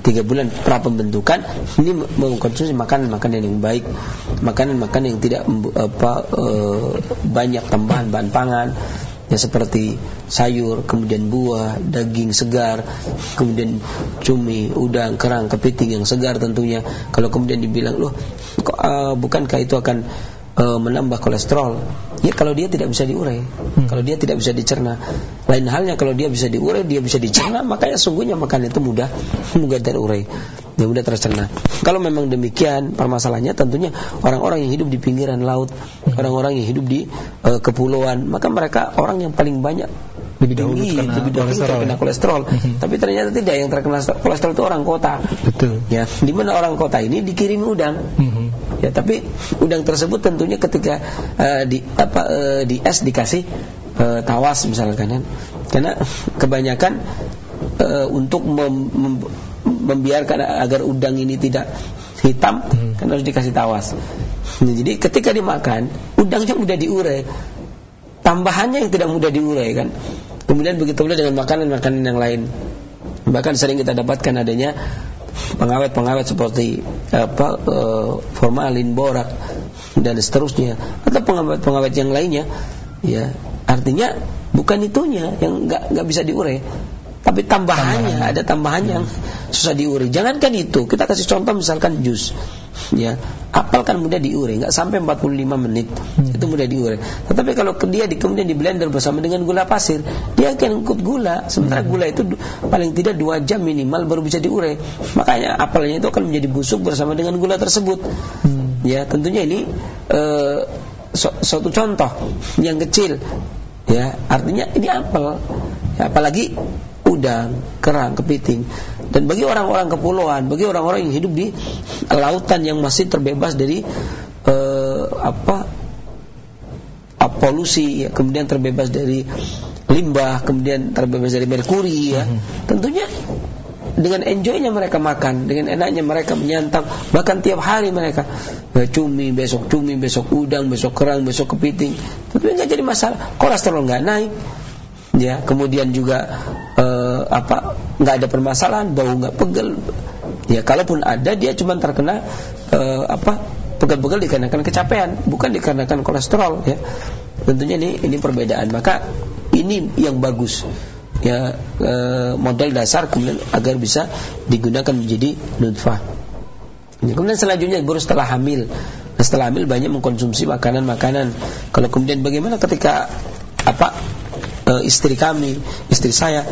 tiga bulan pra pembentukan ini mengkonsumsi makanan-makanan yang baik, makanan-makanan yang tidak apa uh, banyak tambahan bahan pangan, ya seperti sayur, kemudian buah, daging segar, kemudian cumi, udang, kerang, kepiting yang segar tentunya. Kalau kemudian dibilang, loh, kok, uh, bukankah itu akan uh, menambah kolesterol? Ya kalau dia tidak bisa diurai, hmm. kalau dia tidak bisa dicerna. Lain halnya kalau dia bisa diurai, dia bisa dicerna, makanya sungguhnya makanan itu mudah mudah terurai, dan mudah tercerna. Kalau memang demikian permasalahannya, tentunya orang-orang yang hidup di pinggiran laut, hmm. orang-orang yang hidup di uh, kepulauan, maka mereka orang yang paling banyak lebih dahulu terkena lebih dahulu kolesterol, terkena kolesterol. Mm-hmm. Tapi ternyata tidak, yang terkena kolesterol itu orang kota. Betul. Ya, di mana orang kota ini dikirim udang. Mm-hmm. Ya, tapi udang tersebut tentunya ketika uh, di apa uh, di es dikasih uh, tawas misalkan kan. Karena kebanyakan uh, untuk mem- mem- membiarkan agar udang ini tidak hitam, mm-hmm. kan harus dikasih tawas. Nah, jadi ketika dimakan, udangnya mudah diurai. Tambahannya yang tidak mudah diurai kan. Kemudian begitu pula dengan makanan-makanan yang lain. Bahkan sering kita dapatkan adanya pengawet-pengawet seperti apa e, formalin, borak dan seterusnya, atau pengawet-pengawet yang lainnya. Ya, artinya bukan itunya yang enggak enggak bisa diurai, tapi tambahannya, tambahan. Ada tambahan yang susah diurai. Jangankan itu, kita kasih contoh misalkan jus. Ya, apel kan mudah diurai, enggak sampai empat puluh lima menit. Hmm. Itu mudah diurai. Tetapi kalau dia di, kemudian di blender bersama dengan gula pasir, dia akan ikut gula. Sementara hmm. gula itu paling tidak dua jam minimal baru bisa diurai. Makanya apelnya itu akan menjadi busuk bersama dengan gula tersebut. Hmm. Ya, tentunya ini uh, su- suatu contoh yang kecil. Ya, artinya ini apel. Ya, apalagi udang, kerang, kepiting. Dan bagi orang-orang kepulauan, bagi orang-orang yang hidup di lautan yang masih terbebas dari uh, apa polusi, ya, kemudian terbebas dari limbah, kemudian terbebas dari merkuri, ya, mm-hmm. tentunya dengan enjoynya mereka makan, dengan enaknya mereka menyantap, bahkan tiap hari mereka ya, cumi, besok cumi, besok udang, besok kerang, besok kepiting. Tentunya nggak jadi masalah, kolesterol nggak naik. Ya, kemudian juga uh, apa nggak ada permasalahan, bau nggak pegel. Ya, kalaupun ada, dia cuma terkena uh, apa pegel-pegel dikarenakan kecapean, bukan dikarenakan kolesterol. Ya, tentunya ini ini perbedaan. Maka ini yang bagus. Ya, uh, modal dasar kemudian agar bisa digunakan menjadi nutfah. Ya, kemudian selanjutnya baru setelah hamil. Nah, setelah hamil banyak mengkonsumsi makanan-makanan. Kalau kemudian bagaimana ketika apa Uh, istri kami, istri saya,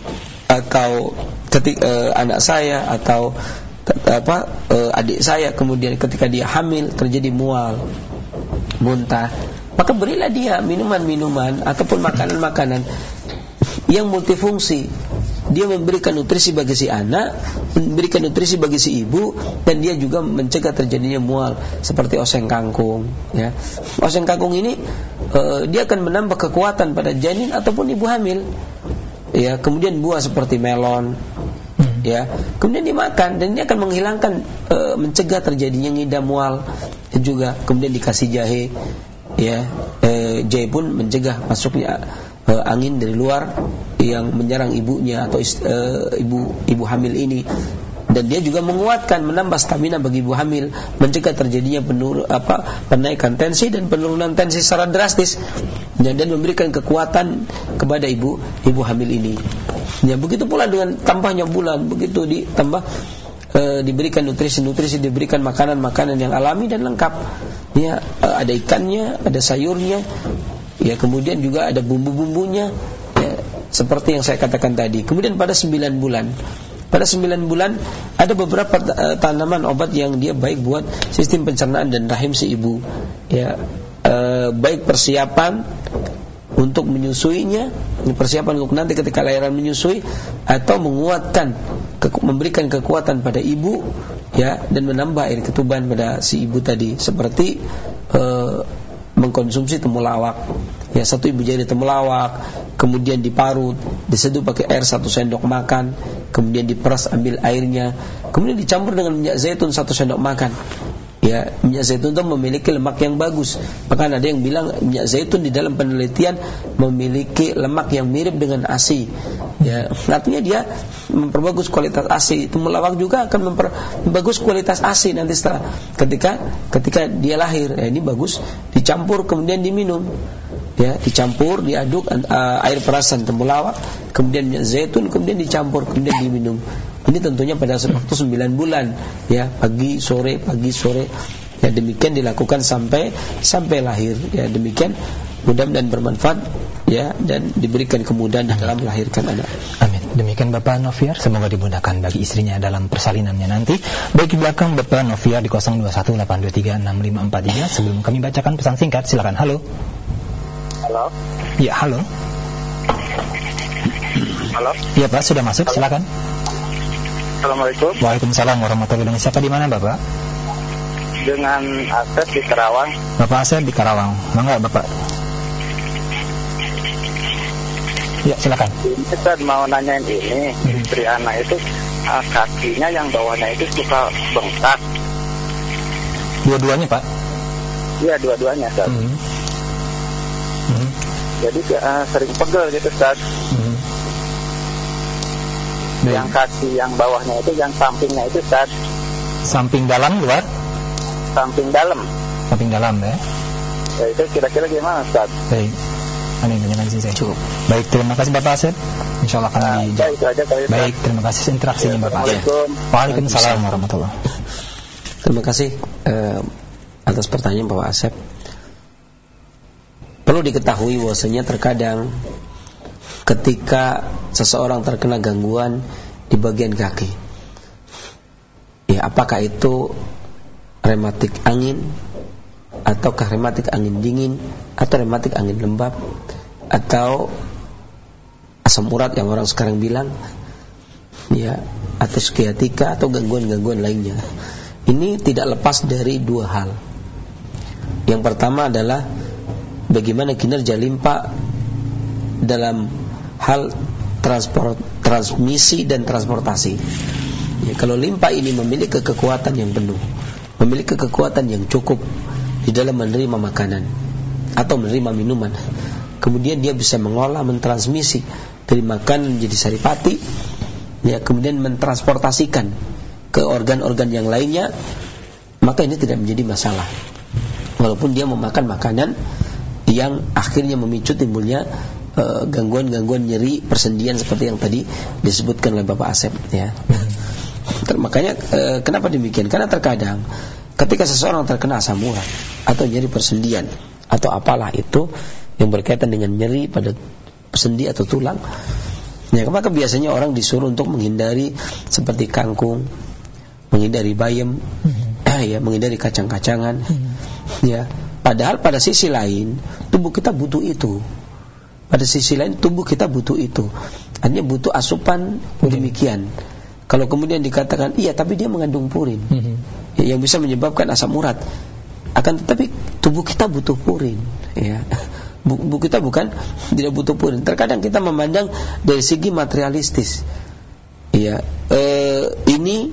atau ketika uh, anak saya, atau t- apa uh, adik saya, kemudian ketika dia hamil terjadi mual, muntah, maka berilah dia minuman-minuman ataupun makanan-makanan yang multifungsi. Dia memberikan nutrisi bagi si anak, memberikan nutrisi bagi si ibu, dan dia juga mencegah terjadinya mual, seperti oseng kangkung. Ya, oseng kangkung ini uh, dia akan menambah kekuatan pada janin ataupun ibu hamil. Ya, kemudian buah seperti melon, ya, kemudian dimakan dan ini akan menghilangkan, uh, mencegah terjadinya ngidam mual. Dan juga kemudian dikasih jahe, ya, uh, jahe pun mencegah masuknya uh, angin dari luar yang menyerang ibunya atau uh, ibu ibu hamil ini. Dan dia juga menguatkan, menambah stamina bagi ibu hamil, mencegah terjadinya penur, apa, penaikan tensi dan penurunan tensi secara drastis, dan, dan memberikan kekuatan kepada ibu ibu hamil ini. Ya, begitu pula dengan tambahnya bulan, begitu ditambah e, diberikan nutrisi-nutrisi, diberikan makanan-makanan yang alami dan lengkap. Ya, e, ada ikannya, ada sayurnya, ya, kemudian juga ada bumbu-bumbunya, ya, seperti yang saya katakan tadi. Kemudian pada sembilan bulan Pada sembilan bulan ada beberapa uh, tanaman obat yang dia baik buat sistem pencernaan dan rahim si ibu. Ya, uh, baik persiapan untuk menyusuinya, persiapan untuk nanti ketika lahiran menyusui, atau menguatkan, ke- memberikan kekuatan pada ibu, ya, dan menambah air ketuban pada si ibu tadi, seperti uh, mengkonsumsi temulawak. Ya, satu ibu jari temulawak, kemudian diparut, diseduh pakai air satu sendok makan, kemudian diperas, ambil airnya, kemudian dicampur dengan minyak zaitun satu sendok makan. Ya, minyak zaitun itu memiliki lemak yang bagus. Bahkan ada yang bilang minyak zaitun di dalam penelitian memiliki lemak yang mirip dengan A S I. Ya, artinya dia memperbagus kualitas A S I. Temulawak juga akan memperbagus kualitas A S I nanti setelah ketika ketika dia lahir. Ya, ini bagus dicampur kemudian diminum. Ya, dicampur, diaduk uh, air perasan temulawak, kemudian minyak zaitun, kemudian dicampur, kemudian diminum. Ini tentunya pada waktu sembilan bulan, ya, pagi sore pagi sore. Ya, demikian dilakukan sampai sampai lahir. Ya, demikian mudah-mudahan bermanfaat, ya, dan diberikan kemudahan dalam melahirkan anak. Amin. Demikian Bapak Noviar, semoga dimudahkan bagi istrinya dalam persalinannya nanti. Baik, di belakang Bapak Noviar di nol dua satu delapan dua tiga enam lima empat tiga. Sebelum kami bacakan pesan singkat, silakan. Halo. Halo. Ya, halo. Halo. Iya Pak, sudah masuk, silakan. Assalamualaikum. Waalaikumsalam warahmatullahi wabarakatuh. Siapa di mana Bapak? Dengan Asep di Karawang. Bapak Asep di Karawang. Mangga Bapak. Ya, silakan. Kita mau nanyain ini, hmm. istri anak itu uh, kakinya yang bawahnya itu suka bengkak. Dua-duanya Pak? Iya, dua-duanya Ustaz. Hmm. Hmm. Jadi uh, sering pegel gitu Ustaz. Hmm. Yang kaki yang bawahnya itu, yang sampingnya itu Ustaz. Samping dalam luar? Samping dalam. Samping dalam ya. Ya, itu kira-kira gimana Ustaz? Baik. Ini tanyakan sih saya. Cukup. Baik, terima kasih Bapak Asep. Insyaallah akan nah, dijawab. Itu aja, baik, terima kasih interaksinya Bapak Asep. Waalaikumsalam warahmatullahi wabarakatuh. Terima kasih uh, atas pertanyaan Bapak Asep. Perlu diketahui bahwasanya terkadang ketika seseorang terkena gangguan di bagian kaki, ya, apakah itu rematik angin, ataukah rematik angin dingin, atau rematik angin lembab, atau asam urat yang orang sekarang bilang, ya, atau skiatika, atau gangguan-gangguan lainnya. Ini tidak lepas dari dua hal. Yang pertama adalah bagaimana kinerja limpa dalam hal transport, transmisi dan transportasi. Ya, kalau limpa ini memiliki kekuatan yang penuh, memiliki kekuatan yang cukup di dalam menerima makanan atau menerima minuman, kemudian dia bisa mengolah, mentransmisi dari makanan menjadi saripati, ya, kemudian mentransportasikan ke organ-organ yang lainnya, maka ini tidak menjadi masalah. Walaupun dia memakan makanan yang akhirnya memicu timbulnya uh, gangguan-gangguan nyeri persendian seperti yang tadi disebutkan oleh Bapak Asep, ya. Makanya uh, kenapa demikian? Karena terkadang ketika seseorang terkena asam urat atau nyeri persendian atau apalah itu yang berkaitan dengan nyeri pada sendi atau tulang, ya, maka biasanya orang disuruh untuk menghindari seperti kangkung, menghindari bayam, mm-hmm. ya, menghindari kacang-kacangan, mm-hmm. ya. Padahal pada sisi lain tubuh kita butuh itu. Pada sisi lain tubuh kita butuh itu. Artinya butuh asupan mm-hmm. demikian. Kalau kemudian dikatakan iya, tapi dia mengandung purin, mm-hmm. ya, yang bisa menyebabkan asam urat. Akan tetapi tubuh kita butuh purin, ya. Tubuh kita bukan tidak butuh purin. Terkadang kita memandang dari segi materialistis. Ya, e, ini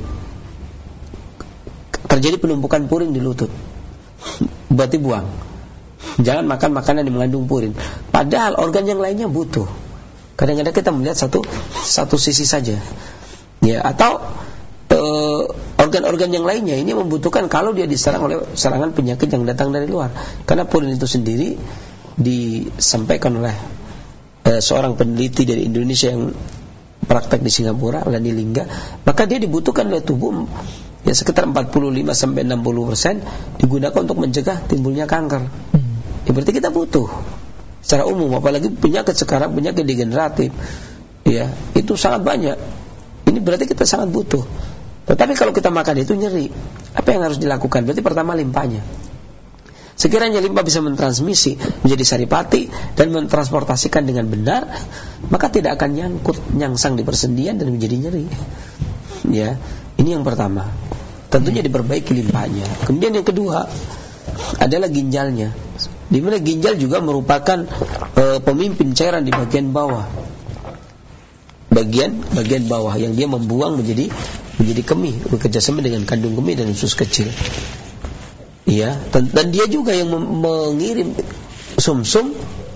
terjadi penumpukan purin di lutut, berarti buang. Jangan makan makanan yang mengandung purin. Padahal organ yang lainnya butuh. Kadang-kadang kita melihat satu satu sisi saja. Ya, atau e, organ-organ yang lainnya ini membutuhkan kalau dia diserang oleh serangan penyakit yang datang dari luar. Karena purin itu sendiri disampaikan oleh e, seorang peneliti dari Indonesia yang praktek di Singapura, Lani Lingga, maka dia dibutuhkan oleh tubuh ya sekitar empat puluh lima sampai enam puluh persen digunakan untuk mencegah timbulnya kanker. Ya, berarti kita butuh secara umum, apalagi penyakit sekarang, penyakit degeneratif, ya, itu sangat banyak. Ini berarti kita sangat butuh. Tetapi kalau kita makan itu nyeri, apa yang harus dilakukan? Berarti pertama limpanya. Sekiranya limpa bisa mentransmisi menjadi saripati dan mentransportasikan dengan benar, maka tidak akan nyangkut, nyangsang di persendian dan menjadi nyeri. Ya, ini yang pertama. Tentunya diperbaiki limpanya. Kemudian yang kedua adalah ginjalnya. Di mana ginjal juga merupakan e, pemimpin cairan di bagian bawah. Bagian bagian bawah yang dia membuang menjadi menjadi kemih, bekerjasama dengan kandung kemih dan usus kecil. Ya, dan, dan dia juga yang mengirim sumsum,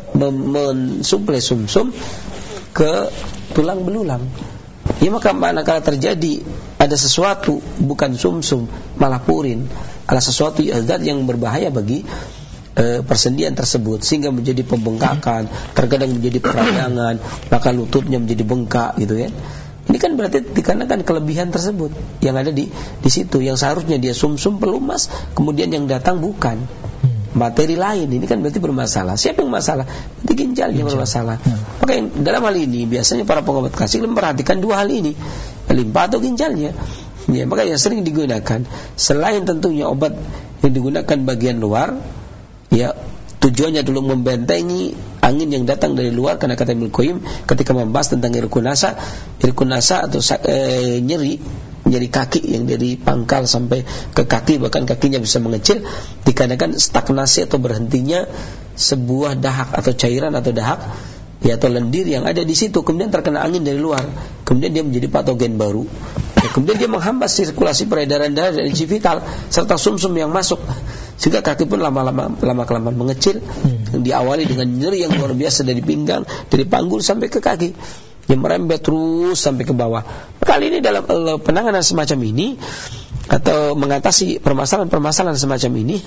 mensuplai sumsum ke tulang belulang. Ya, maka manakala terjadi ada sesuatu bukan sumsum malah purin, ada sesuatu zat yang berbahaya bagi e, persendian tersebut sehingga menjadi pembengkakan, terkadang menjadi peradangan, maka lututnya menjadi bengkak gitu ya. Ini kan berarti dikarenakan kelebihan tersebut yang ada di di situ, yang seharusnya dia sumsum pelumas, kemudian yang datang bukan materi lain. Ini kan berarti bermasalah. Siapa yang masalah? Berarti ginjalnya Ginjal. bermasalah. Hmm. Maka yang, dalam hal ini biasanya para pengobat klasik memperhatikan dua hal ini, limpa atau ginjalnya. Ya, maka yang sering digunakan selain tentunya obat yang digunakan bagian luar, ya tujuannya dulu membentengi angin yang datang dari luar, karena kata Ibnu Qayyim ketika membahas tentang irqun nasa, irqun nasa atau e, nyeri nyeri kaki yang dari pangkal sampai ke kaki, bahkan kakinya bisa mengecil dikarenakan stagnasi atau berhentinya sebuah dahak atau cairan atau dahak ya atau lendir yang ada di situ, kemudian terkena angin dari luar, kemudian dia menjadi patogen baru, ya, kemudian dia menghambat sirkulasi peredaran darah dan energi vital serta sumsum yang masuk, sehingga kaki pun lama-lama lama-kelamaan mengecil, hmm. diawali dengan nyeri yang luar biasa dari pinggang, dari panggul sampai ke kaki, yang merembet terus sampai ke bawah. Kali ini dalam uh, penanganan semacam ini atau mengatasi permasalahan-permasalahan semacam ini,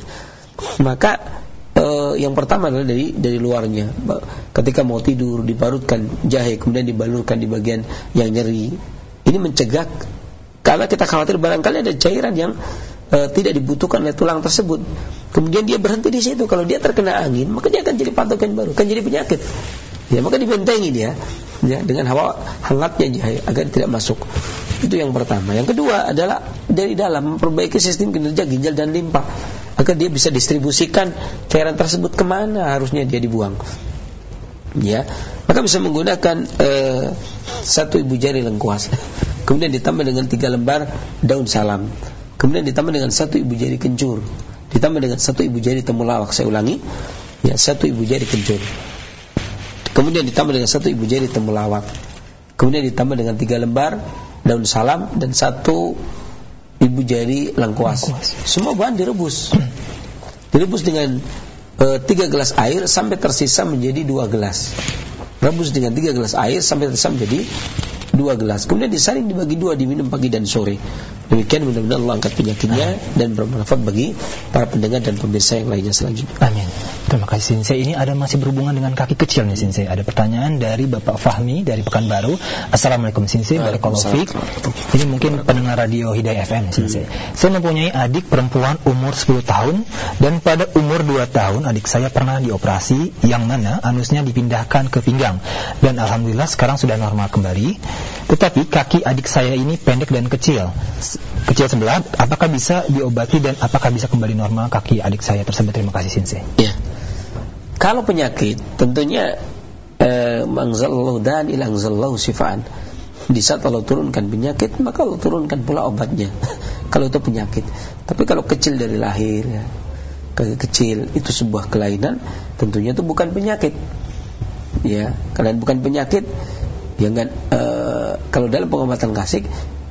maka Uh, yang pertama adalah dari dari luarnya. Ketika mau tidur diparutkan jahe, kemudian dibalurkan di bagian yang nyeri. Ini mencegah, karena kita khawatir barangkali ada cairan yang uh, tidak dibutuhkan oleh tulang tersebut. Kemudian dia berhenti di situ. Kalau dia terkena angin, maka dia akan jadi patogen baru, akan jadi penyakit. Ya, maka dibentengi dia ya dengan hawa hangatnya jahe agar tidak masuk. Itu yang pertama. Yang kedua adalah dari dalam memperbaiki sistem kinerja ginjal dan limpa agar dia bisa distribusikan cairan tersebut kemana harusnya dia dibuang. Ya, maka bisa menggunakan uh, satu ibu jari lengkuas, kemudian ditambah dengan tiga lembar daun salam, kemudian ditambah dengan satu ibu jari kencur, ditambah dengan satu ibu jari temulawak. Saya ulangi, ya, satu ibu jari kencur, kemudian ditambah dengan satu ibu jari temulawak, kemudian ditambah dengan tiga lembar daun salam dan satu ibu jari lengkuas. Semua bahan direbus, direbus dengan e, tiga gelas air sampai tersisa menjadi dua gelas. Rebus dengan tiga gelas air sampai tersisa menjadi dua gelas. Kemudian disaring dibagi dua, diminum pagi dan sore. Demikian mudah-mudahan Allah angkat penyakitnya dan bermanfaat bagi para pendengar dan pemirsa yang lainnya selanjutnya. Amin. Terima kasih Sensei. Ini ada masih berhubungan dengan kaki kecil nih Sensei. Ada pertanyaan dari Bapak Fahmi dari Pekanbaru. Assalamualaikum Sensei. Barakallahu fiik. Ini mungkin pendengar radio Hidayah F M Sensei. Hmm. Saya mempunyai adik perempuan umur sepuluh tahun dan pada umur dua tahun adik saya pernah dioperasi yang mana anusnya dipindahkan ke pinggang dan alhamdulillah sekarang sudah normal kembali. Tetapi kaki adik saya ini pendek dan kecil. Kecil sebelah, apakah bisa diobati dan apakah bisa kembali normal kaki adik saya tersebut? Terima kasih Sensei. Ya. Kalau penyakit tentunya eh, mangzallahu dan ilangzallahu sifaan. Di saat Allah turunkan penyakit, maka Allah turunkan pula obatnya. Kalau itu penyakit. Tapi kalau kecil dari lahir, ya, kaki kecil itu sebuah kelainan, tentunya itu bukan penyakit. Ya, kalian bukan penyakit. Ya kan, eh, kalau dalam pengobatan klasik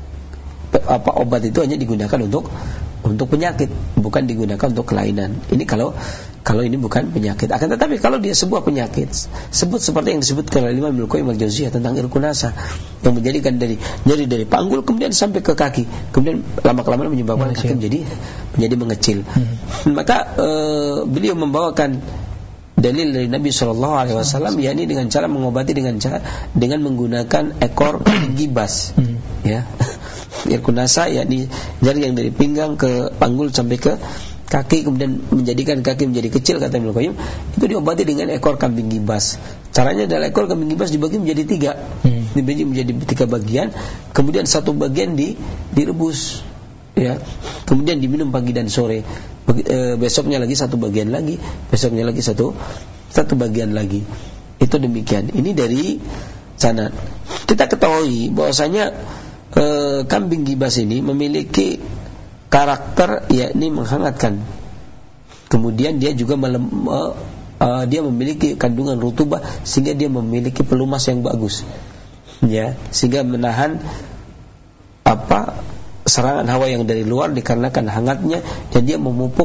apa obat itu hanya digunakan untuk untuk penyakit, bukan digunakan untuk kelainan. Ini kalau kalau ini bukan penyakit. Akan tetapi kalau dia sebuah penyakit, sebut seperti yang disebutkan oleh Imam Ibnu Qayyim al-Jauziyah tentang irqun nasa yang menjadikan dari nyeri dari panggul kemudian sampai ke kaki, kemudian lama-kelamaan menyebabkan kaki menjadi menjadi mengecil. Hmm. Maka uh, beliau membawakan dalil dari Nabi shallallahu alaihi wasallam, yakni dengan cara mengobati dengan cara dengan menggunakan ekor gibas. Hmm. Ya. Irqun nasa yakni jari yang dari pinggang ke panggul sampai ke kaki kemudian menjadikan kaki menjadi kecil, kata Ibnu Qayyim, itu diobati dengan ekor kambing gibas. Caranya adalah ekor kambing gibas dibagi menjadi tiga, hmm. dibagi menjadi tiga bagian, kemudian satu bagian di direbus, ya, kemudian diminum pagi dan sore. Bagi, e, besoknya lagi satu bagian lagi, besoknya lagi satu satu bagian lagi. Itu demikian. Ini dari sana. Kita ketahui bahwasanya e, kambing gibas ini memiliki karakter yakni menghangatkan. Kemudian dia juga melem, uh, uh, dia memiliki kandungan rutubah sehingga dia memiliki pelumas yang bagus. Ya, sehingga menahan apa serangan hawa yang dari luar dikarenakan hangatnya, dan dia memupuk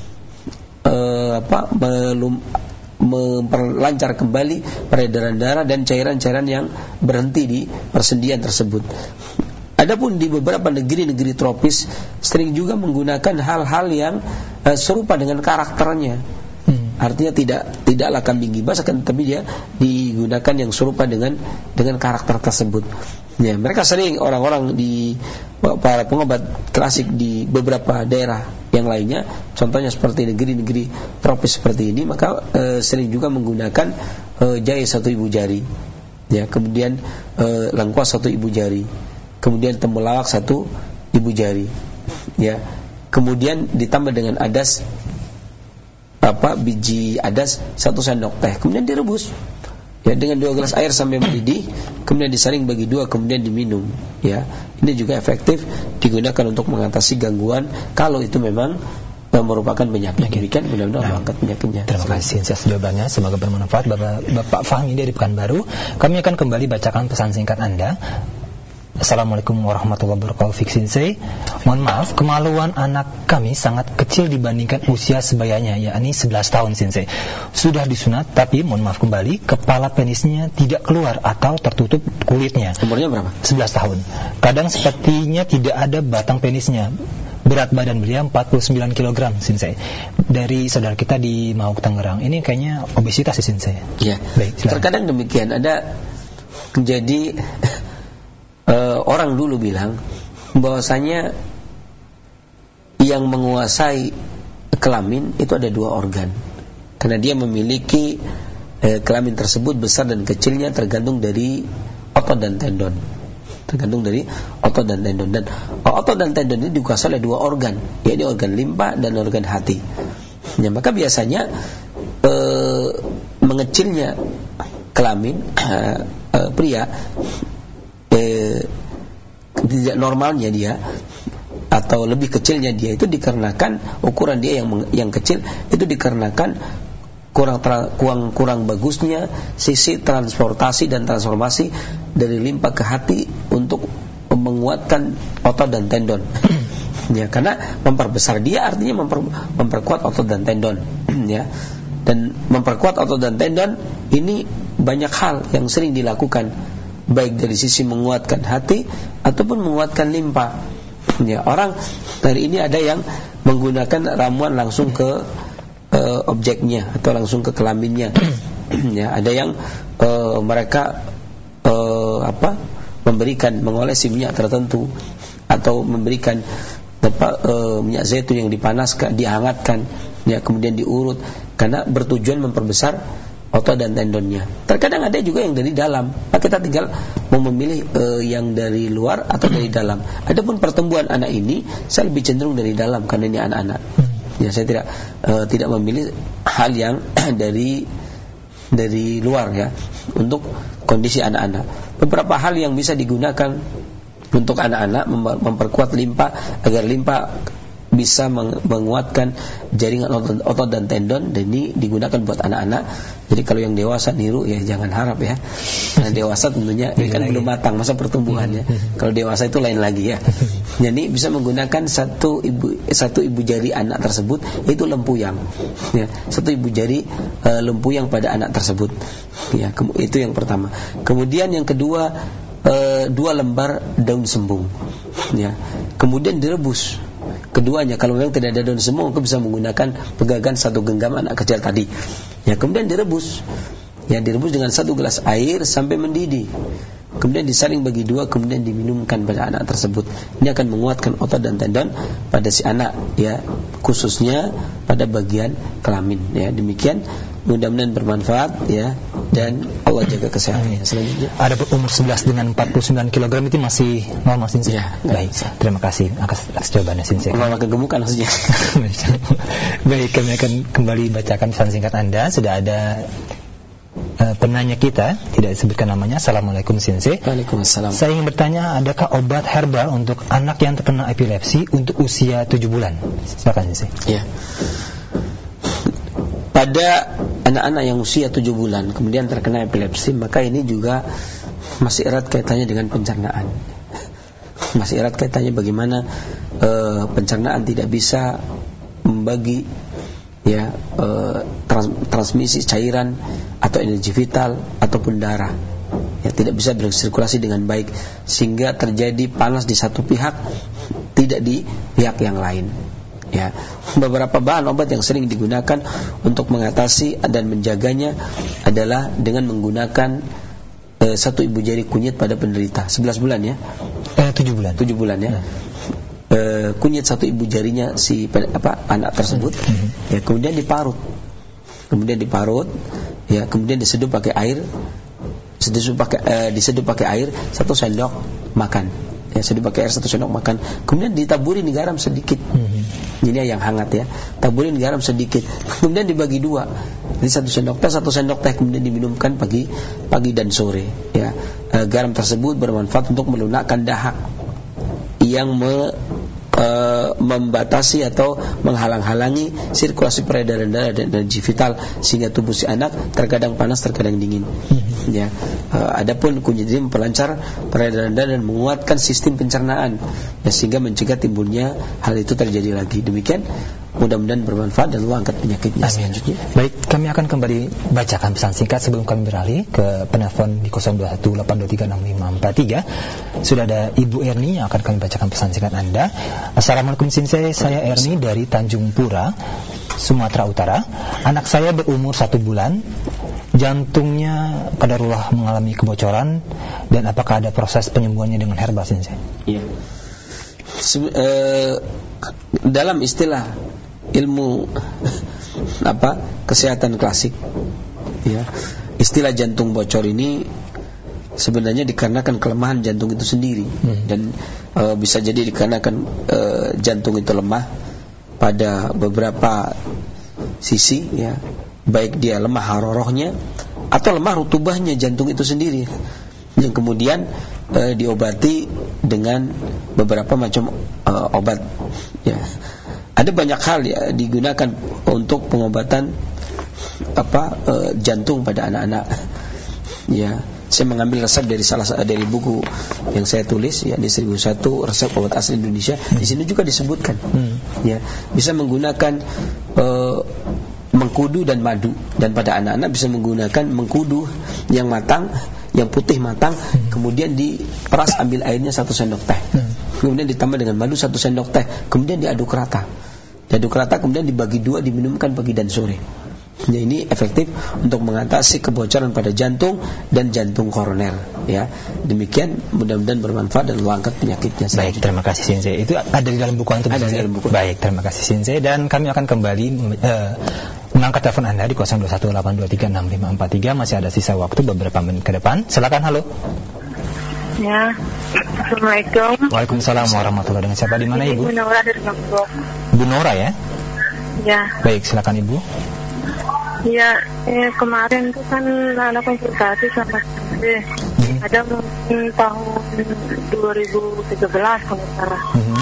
uh, apa melum, memperlancar kembali peredaran darah dan cairan-cairan yang berhenti di persendian tersebut. Adapun di beberapa negeri-negeri tropis sering juga menggunakan hal-hal yang uh, serupa dengan karakternya. Hmm. Artinya tidak tidaklah kambing gibas, akan tetapi dia digunakan yang serupa dengan dengan karakter tersebut. Ya, mereka sering orang-orang di para pengobat klasik di beberapa daerah yang lainnya, contohnya seperti negeri-negeri tropis seperti ini, maka uh, sering juga menggunakan uh, jahe satu ibu jari, ya, kemudian uh, lengkuas satu ibu jari, kemudian temulawak satu ibu jari, ya, kemudian ditambah dengan adas apa biji adas satu sendok teh, kemudian direbus, ya, dengan dua gelas air sampai mendidih, kemudian disaring bagi dua, kemudian diminum, ya. Ini juga efektif digunakan untuk mengatasi gangguan kalau itu memang merupakan penyakit. Demikian, mudah-mudahan Allah angkat penyakitnya. Terima kasih atas jawabannya, semoga bermanfaat. Bapak, Bapak Fahmi dari Pekanbaru. Kami akan kembali bacakan pesan singkat Anda. Assalamualaikum warahmatullahi wabarakatuh. Fiksinsei, mohon maaf, kemaluan anak kami sangat kecil dibandingkan usia sebayanya, yakni sebelas tahun, Sensei. Sudah disunat, tapi mohon maaf kembali, kepala penisnya tidak keluar atau tertutup kulitnya. Umurnya berapa? sebelas tahun. Kadang sepertinya tidak ada batang penisnya. Berat badan beliau empat puluh sembilan kilogram, Sensei. Dari saudara kita di Mauk Tangerang. Ini kayaknya obesitas, Sensei. Iya. Baik, silakan. Terkadang demikian. Ada jadi Uh, orang dulu bilang bahwasanya yang menguasai kelamin itu ada dua organ, karena dia memiliki uh, kelamin tersebut besar dan kecilnya tergantung dari otot dan tendon, tergantung dari otot dan tendon, dan otot dan tendon ini dikuasai oleh dua organ, yaitu organ limpa dan organ hati. Ya, maka biasanya uh, mengecilnya kelamin uh, uh, pria, Eh, tidak normalnya dia atau lebih kecilnya dia itu dikarenakan ukuran dia yang yang kecil itu dikarenakan kurang kurang kurang bagusnya sisi transportasi dan transformasi dari limpa ke hati untuk menguatkan otot dan tendon. Ya, karena memperbesar dia artinya memper, memperkuat otot dan tendon, ya. Dan memperkuat otot dan tendon ini banyak hal yang sering dilakukan, baik dari sisi menguatkan hati ataupun menguatkan limpa. Ya, orang dari ini ada yang menggunakan ramuan langsung ke uh, objeknya atau langsung ke kelaminnya. Ya, ada yang uh, mereka uh, apa memberikan mengolesi minyak tertentu atau memberikan apa, uh, minyak zaitun yang dipanaskan, dihangatkan, ya, kemudian diurut karena bertujuan memperbesar otot dan tendonnya. Terkadang ada juga yang dari dalam. Nah, kita tinggal mau memilih uh, yang dari luar atau dari dalam. Adapun pertumbuhan anak ini, saya lebih cenderung dari dalam karena ini anak-anak. Ya, saya tidak uh, tidak memilih hal yang dari dari luar, ya, untuk kondisi anak-anak. Beberapa hal yang bisa digunakan untuk anak-anak memperkuat limpa agar limpa bisa menguatkan jaringan otot, otot dan tendon, dan ini digunakan buat anak-anak. Jadi kalau yang dewasa niru ya jangan harap, ya. Nah, dewasa tentunya ini kan belum matang masa pertumbuhannya. Kalau dewasa itu lain lagi, ya. Jadi bisa menggunakan satu ibu satu ibu jari anak tersebut, yaitu lempuyang. Ya, satu ibu jari uh, lempuyang pada anak tersebut. Ya, itu yang pertama. Kemudian yang kedua, uh, dua lembar daun sembung. Ya. Kemudian direbus keduanya. Kalau memang tidak ada daun sembung, maka bisa menggunakan pegagan satu genggam anak kecil tadi. Ya, kemudian direbus. Ya, direbus dengan satu gelas air sampai mendidih. Kemudian disaring bagi dua, kemudian diminumkan pada anak tersebut. Ini akan menguatkan otot dan tendon pada si anak, ya, khususnya pada bagian kelamin. Ya, demikian. Mudah-mudahan bermanfaat, ya, dan Allah jaga kesehatannya. Selanjutnya, ada umur sebelas dengan empat puluh sembilan kilogram itu masih normal, Sensei? Ya, baik. Bisa. Terima kasih atas, atas jawabannya, Sensei. Normal kegemukan maksudnya. Baik, kami akan kembali bacakan pesan singkat Anda. Sudah ada uh, penanya kita, tidak disebutkan namanya. Assalamualaikum, Sensei. Waalaikumsalam. Saya ingin bertanya, adakah obat herbal untuk anak yang terkena epilepsi untuk usia tujuh bulan? Silakan, Sensei. Ya. Pada anak-anak yang usia tujuh bulan kemudian terkena epilepsi, maka ini juga masih erat kaitannya dengan pencernaan. Mas Irat katanya bagaimana uh, pencernaan tidak bisa membagi ya uh, trans, transmisi cairan atau energi vital ataupun darah, ya tidak bisa bersirkulasi dengan baik sehingga terjadi panas di satu pihak, tidak di pihak yang lain. Ya, beberapa bahan obat yang sering digunakan untuk mengatasi dan menjaganya adalah dengan menggunakan uh, satu ibu jari kunyit pada penderita sebelas bulan ya. Eh tujuh bulan. tujuh bulan ya. Nah. Uh, kunyit satu ibu jarinya si apa anak tersebut, mm-hmm. ya kemudian diparut. Kemudian diparut, ya kemudian diseduh pakai air. Diseduh pakai uh, diseduh pakai air satu sendok makan. Ya, seduh pakai air satu sendok makan. Kemudian ditaburin garam sedikit. Mm-hmm. Ini yang hangat ya. Taburin garam sedikit. Kemudian dibagi dua. Jadi satu sendok teh, satu sendok teh kemudian diminumkan pagi, pagi dan sore. Ya, e, garam tersebut bermanfaat untuk melunakkan dahak yang me, e, membatasi atau menghalang-halangi sirkulasi peredaran darah dan energi vital sehingga tubuh si anak terkadang panas, terkadang dingin. Ya, uh, adapun kunyit ini memperlancar peredaran darah dan menguatkan sistem pencernaan, ya, sehingga mencegah timbulnya hal itu terjadi lagi. Demikian, mudah-mudahan bermanfaat dan Allah angkat penyakitnya selanjutnya. Baik, kami akan kembali bacakan pesan singkat sebelum kami beralih ke penelpon di nol dua satu delapan dua tiga enam lima empat tiga. Sudah ada Ibu Erni yang akan kami bacakan pesan singkat Anda. Assalamualaikum Sensei, saya Erni dari Tanjung Pura, Sumatera Utara. Anak saya berumur satu bulan. Jantungnya qadarullah mengalami kebocoran, dan apakah ada proses penyembuhannya dengan herbal Sensei? Iya. Se- eh, dalam istilah ilmu apa kesehatan klasik, ya, istilah jantung bocor ini sebenarnya dikarenakan kelemahan jantung itu sendiri, hmm. dan e, bisa jadi dikarenakan e, jantung itu lemah pada beberapa sisi, ya, baik dia lemah harorohnya atau lemah rutubahnya jantung itu sendiri, yang kemudian e, diobati dengan beberapa macam e, obat, ya. Ada banyak hal ya digunakan untuk pengobatan apa e, jantung pada anak-anak, ya. Saya mengambil resep dari salah dari buku yang saya tulis, ya, di seribu satu resep obat asli Indonesia. Di sini juga disebutkan, hmm. ya, bisa menggunakan e, mengkudu dan madu, dan pada anak-anak bisa menggunakan mengkudu yang matang, yang putih matang, hmm. kemudian diperas, ambil airnya satu sendok teh, hmm. kemudian ditambah dengan madu satu sendok teh, kemudian diaduk rata, diaduk rata, kemudian dibagi dua, diminumkan pagi dan sore. Ya, ini efektif untuk mengatasi kebocoran pada jantung dan jantung koroner, ya. Demikian, mudah-mudahan bermanfaat dan Allah angkat penyakitnya. Baik, terima kasih Sensei. Itu ada di dalam buku antum? Ada di dalam buku. Baik, terima kasih Sensei, dan kami akan kembali uh, mengangkat telepon Anda di nol dua satu delapan dua tiga enam lima empat tiga. Masih ada sisa waktu beberapa menit ke depan. Silakan, halo. Ya, Assalamualaikum. Waalaikumsalam warahmatullahi wabarakatuh. Dengan siapa, di mana Ibu? Bu Nora dari Lombok. Bu Nora, ya? Ya. Baik, silakan Ibu. Ya, eh, kemarin itu kan ada konsultasi sama saya. Hmm. Ada mungkin tahun dua ribu tiga belas kalau salah. Hmm.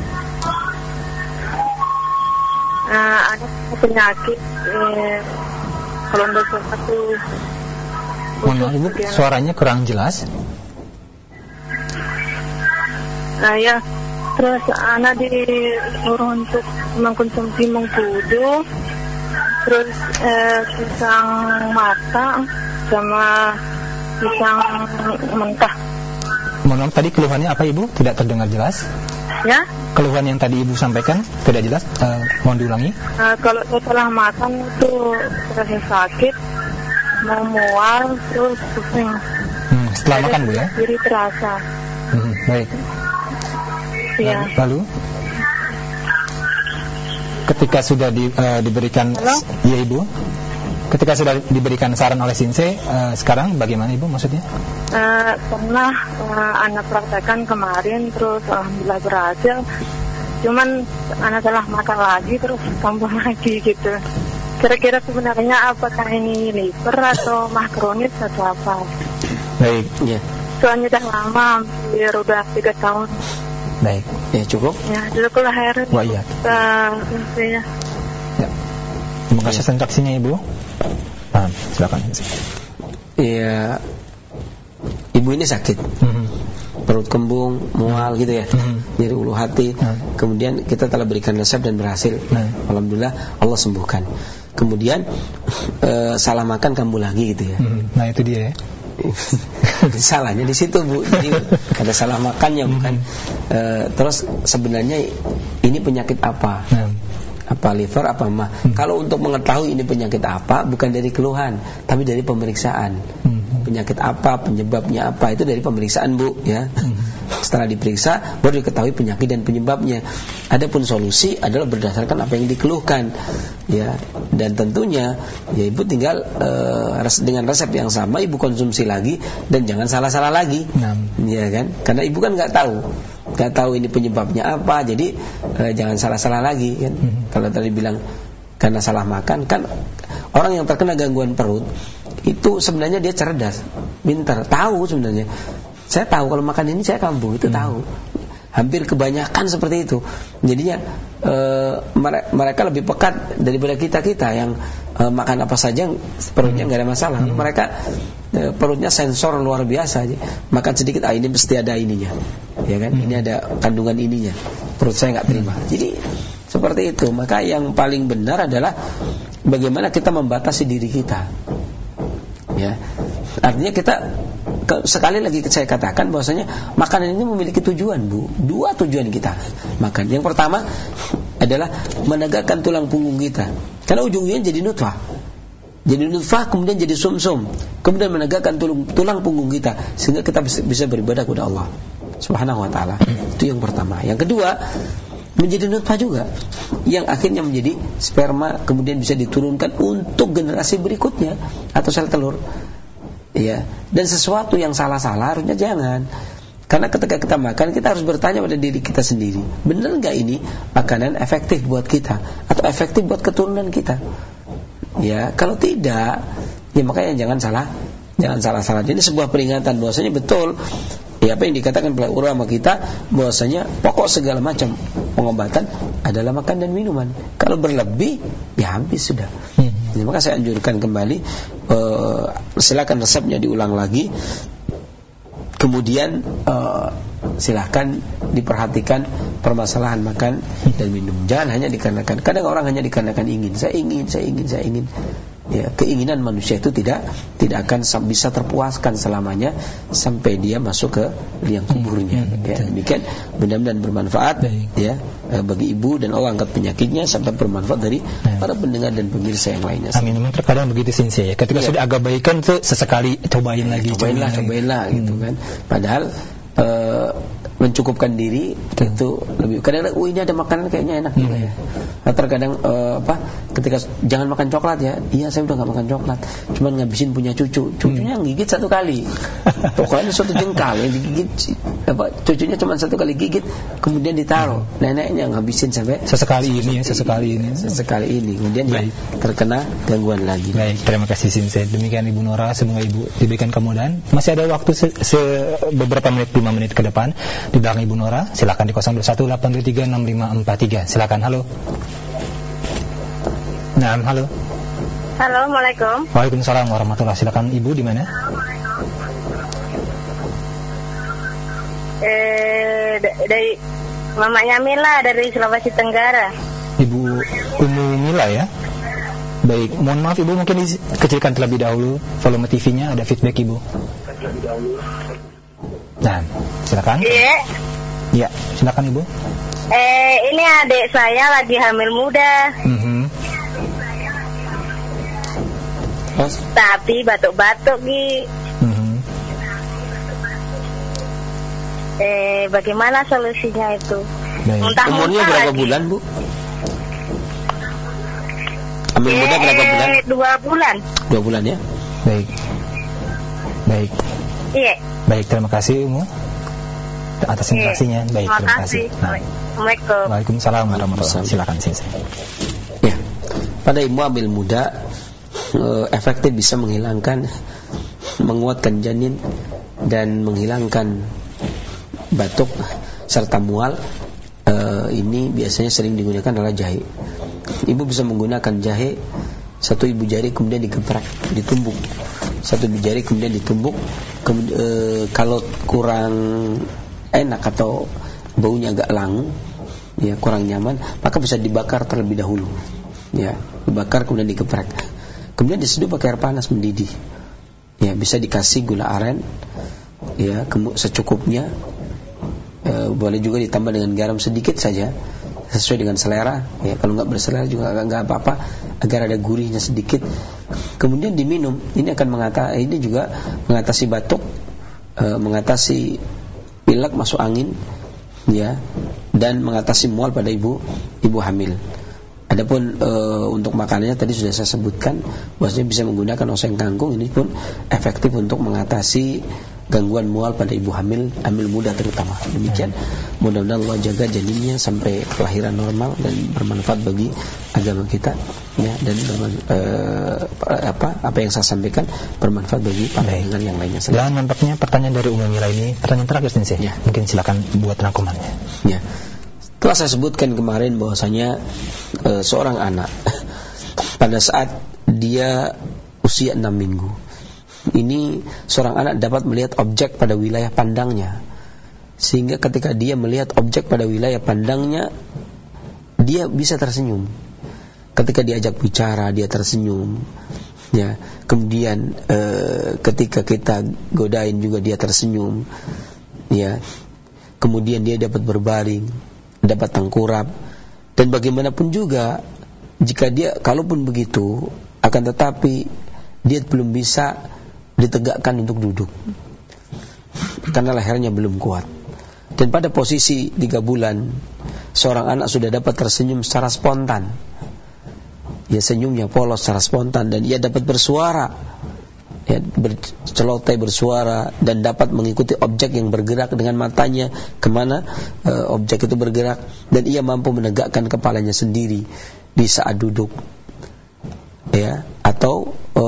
Nah, ada penyakit eh, kelompok satu. Mohon maaf Ibu, suaranya kurang jelas. Nah ya, terus anak disuruh untuk mengkonsumsi mengkudu, terus eh, pisang matang sama pisang mentah. Mohon maaf, tadi keluhannya apa Ibu? Tidak terdengar jelas. Ya? Keluhan yang tadi Ibu sampaikan tidak jelas. Uh, mohon diulangi. Uh, kalau setelah makan itu terasa sakit, mau mual, terus pusing. Hmm, setelah Ada makan Bu ya? Jadi terasa. Hmm, baik. Ya. Lalu? Ketika sudah di, uh, diberikan, Halo? ya Ibu, ketika sudah diberikan saran oleh Sensei, uh, sekarang bagaimana Ibu maksudnya? Uh, pernah uh, anak praktekkan kemarin, terus alhamdulillah berhasil. Cuman anak telah makan lagi, terus kambuh lagi gitu. Kira-kira sebenarnya apakah ini liver atau mah kronis atau apa? Baik, ya. Soalnya udah lama, hampir udah tiga tahun. Baik, ya cukup. Ya, cukup lah akhirnya. Wah iya. Uh, ya. Ya. Terima kasih atas interaksinya Ibu. Paham, silakan. Iya, Ibu ini sakit. Mm-hmm. perut kembung, mual gitu ya, hmm. nyeri ulu hati. Hmm. Kemudian kita telah berikan resep dan berhasil. Hmm. Alhamdulillah Allah sembuhkan. Kemudian e, salah makan kambuh lagi gitu ya. Hmm. Nah itu dia ya. Salahnya di situ Bu. Jadi ada salah makannya bukan. E, terus sebenarnya ini penyakit apa? Hmm. Apa liver apa mah? Hmm. Kalau untuk mengetahui ini penyakit apa bukan dari keluhan, tapi dari pemeriksaan. Hmm. Penyakit apa, penyebabnya apa, itu dari pemeriksaan Bu ya. Hmm. Setelah diperiksa baru diketahui penyakit dan penyebabnya. Adapun solusi adalah berdasarkan apa yang dikeluhkan ya. Dan tentunya ya Ibu tinggal uh, res, dengan resep yang sama Ibu konsumsi lagi dan jangan salah-salah lagi. Hmm. Ya kan? Karena Ibu kan nggak tahu. Nggak tahu ini penyebabnya apa. Jadi uh, jangan salah-salah lagi kan. Hmm. Kalau tadi bilang karena salah makan, kan orang yang terkena gangguan perut itu sebenarnya dia cerdas, pintar, tahu sebenarnya. Saya tahu kalau makan ini saya kambuh, itu hmm. tahu. Hampir kebanyakan seperti itu. Jadinya e, mereka lebih pekat daripada kita-kita yang e, makan apa saja perutnya nggak ada masalah. Hmm. Mereka e, perutnya sensor luar biasa aja. Makan sedikit, ah ini mesti ada ininya, ya kan? Hmm. Ini ada kandungan ininya. Perut saya nggak terima. Hmm. Jadi seperti itu. Maka yang paling benar adalah bagaimana kita membatasi diri kita. Ya, artinya kita sekali lagi saya katakan bahwasanya makanan ini memiliki tujuan Bu. Dua tujuan kita makan. Yang pertama adalah menegakkan tulang punggung kita. Karena ujungnya jadi nutfah. Jadi nutfah kemudian jadi sumsum, kemudian menegakkan tulang, tulang punggung kita sehingga kita bisa, bisa beribadah kepada Allah Subhanahu wa taala. Itu yang pertama. Yang kedua, menjadi nutfah juga yang akhirnya menjadi sperma kemudian bisa diturunkan untuk generasi berikutnya atau sel telur. Ya, dan sesuatu yang salah-salah harusnya jangan. Karena ketika kita makan kita harus bertanya pada diri kita sendiri, benar enggak ini makanan efektif buat kita atau efektif buat keturunan kita? Ya, kalau tidak, ya makanya jangan salah, jangan salah-salah. Ini sebuah peringatan bahwasanya betul ya apa yang dikatakan oleh ulama kita bahwasanya pokok segala macam pengobatan adalah makan dan minuman. Kalau berlebih ya habis sudah. Hmm. Ya, maka saya anjurkan kembali uh, silakan resepnya diulang lagi. Kemudian uh, silakan diperhatikan permasalahan makan dan minum. Jangan hanya dikarenakan, kadang orang hanya dikarenakan ingin, saya ingin, saya ingin, saya ingin. Ya, keinginan manusia itu tidak tidak akan bisa terpuaskan selamanya sampai dia masuk ke liang kuburnya. Hmm, ya, demikian mudah-mudahan bermanfaat. Baik. Ya bagi ibu dan Allah angkat penyakitnya sampai bermanfaat dari nah. para pendengar dan pemirsa yang lainnya. Amin. Memang terkadang begitu Sensei ya. Ketika ya. sudah agak baikan tuh sesekali cobain ya, lagi, cobainlah, cobainlah hmm. gitu kan. Padahal uh, mencukupkan diri itu lebih. Kadang-kadang oh ini ada makanan kayaknya enak juga hmm. ya. Nah, terkadang uh, apa ketika jangan makan coklat ya. Iya saya udah enggak makan coklat. Cuman ngabisin punya cucu. Cucunya hmm. gigit satu kali. Pokoknya satu jengkal yang digigit apa cucunya cuma satu kali gigit kemudian ditaruh. Hmm. Neneknya ngabisin sampai sesekali ini ya, sesekali ini. Sesekali ini. Kemudian dia terkena gangguan lagi. Baik, terima kasih Sensei. Demikian Ibu Nora, semoga Ibu diberikan kemudahan. Masih ada waktu se, se beberapa menit, lima menit ke depan. Di belakang Ibu Nora, silakan di nol dua satu delapan dua tiga enam lima empat tiga. Silakan. Halo. Nah, halo. Halo, Assalamualaikum. Waalaikumsalam warahmatullahi. Silakan Ibu di mana? Eh, dari mamanya Mila dari Sulawesi Tenggara. Ibu Umu Mila ya. Baik, mohon maaf Ibu mungkin dikecilkan terlebih dahulu volume T V-nya, ada feedback Ibu. Nah, silakan. Iya. Iya, silakan Ibu. Eh, ini adik saya lagi hamil muda. Mm-hmm. Tapi batuk-batuk Gi. Mm-hmm. Eh, bagaimana solusinya itu? Muntah-muntah umurnya berapa lagi. Bulan Bu? Hamil muda eh, berapa bulan? Dua bulan. Dua bulan ya. Baik. Baik. Iya. Baik, terima kasih Umu atas informasinya. Baik, terima, terima kasih. Nah. Assalamualaikum. Waalaikumsalam warahmatullahi wabarakatuh. Silakan Sensei. Ya, pada ibu hamil muda efektif bisa menghilangkan, menguatkan janin dan menghilangkan batuk serta mual. E, ini biasanya sering digunakan adalah jahe. Ibu bisa menggunakan jahe satu ibu jari kemudian digeprek, ditumbuk. Satu ibu jari kemudian ditumbuk. Kemudian, e, kalau kurang enak atau baunya agak langu, ya kurang nyaman, maka bisa dibakar terlebih dahulu. Ya, dibakar kemudian digeprek. Kemudian diseduh pakai air panas mendidih. Ya, bisa dikasih gula aren, ya, secukupnya. E, boleh juga ditambah dengan garam sedikit saja, sesuai dengan selera. Ya, kalau nggak berselera juga nggak apa-apa, agar ada gurihnya sedikit. Kemudian diminum. Ini akan mengatasi, ini juga mengatasi batuk, e, mengatasi pilek masuk angin, ya, dan mengatasi mual pada ibu ibu hamil. Adapun e, untuk makanannya tadi sudah saya sebutkan, bahwasanya bisa menggunakan oseng kangkung. Ini pun efektif untuk mengatasi gangguan mual pada ibu hamil, hamil muda terutama. Demikian, mudah-mudahan Allah jaga janinnya sampai kelahiran normal dan bermanfaat bagi agama kita, ya, dan berman, e, apa apa yang saya sampaikan bermanfaat bagi para pendengar yang lainnya. Dan nampaknya pertanyaan dari Ummu Mira ini pertanyaan terakhir sih, ya. Mungkin silakan buat rangkumannya. Ya. Telah saya sebutkan kemarin bahwasanya e, seorang anak pada saat dia usia enam minggu, ini seorang anak dapat melihat objek pada wilayah pandangnya, sehingga ketika dia melihat objek pada wilayah pandangnya, dia bisa tersenyum. Ketika diajak bicara, dia tersenyum. Ya, kemudian e, ketika kita godain juga dia tersenyum. Ya, kemudian dia dapat berbaring, dapat tengkurap, dan bagaimanapun juga jika dia kalaupun begitu, akan tetapi dia belum bisa ditegakkan untuk duduk karena lehernya belum kuat. Dan pada posisi tiga bulan, seorang anak sudah dapat tersenyum secara spontan. Ya, senyumnya polos secara spontan, dan ia dapat bersuara, ya, bercelotai bersuara, dan dapat mengikuti objek yang bergerak dengan matanya kemana e, objek itu bergerak, dan ia mampu menegakkan kepalanya sendiri di saat duduk, ya, atau e,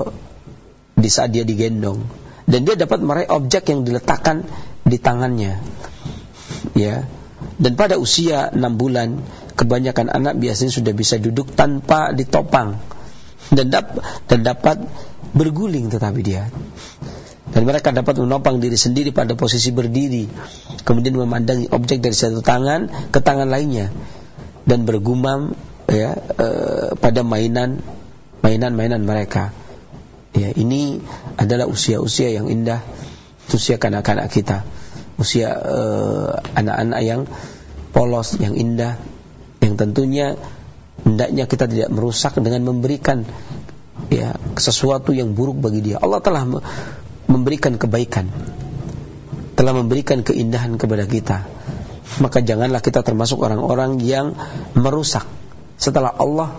di saat dia digendong, dan dia dapat meraih objek yang diletakkan di tangannya, ya. Dan pada usia enam bulan, kebanyakan anak biasanya sudah bisa duduk tanpa ditopang, dan, dap- dan dapat berguling tetapi dia, dan mereka dapat menopang diri sendiri pada posisi berdiri, kemudian memandangi objek dari satu tangan ke tangan lainnya, dan bergumam, ya, e, pada mainan mainan-mainan mereka. Ya, ini adalah usia-usia yang indah, usia kanak-kanak kita, usia e, anak-anak yang polos, yang indah, yang tentunya hendaknya kita tidak merusak dengan memberikan, ya, sesuatu yang buruk bagi dia. Allah telah memberikan kebaikan, telah memberikan keindahan kepada kita, maka janganlah kita termasuk orang-orang yang merusak setelah Allah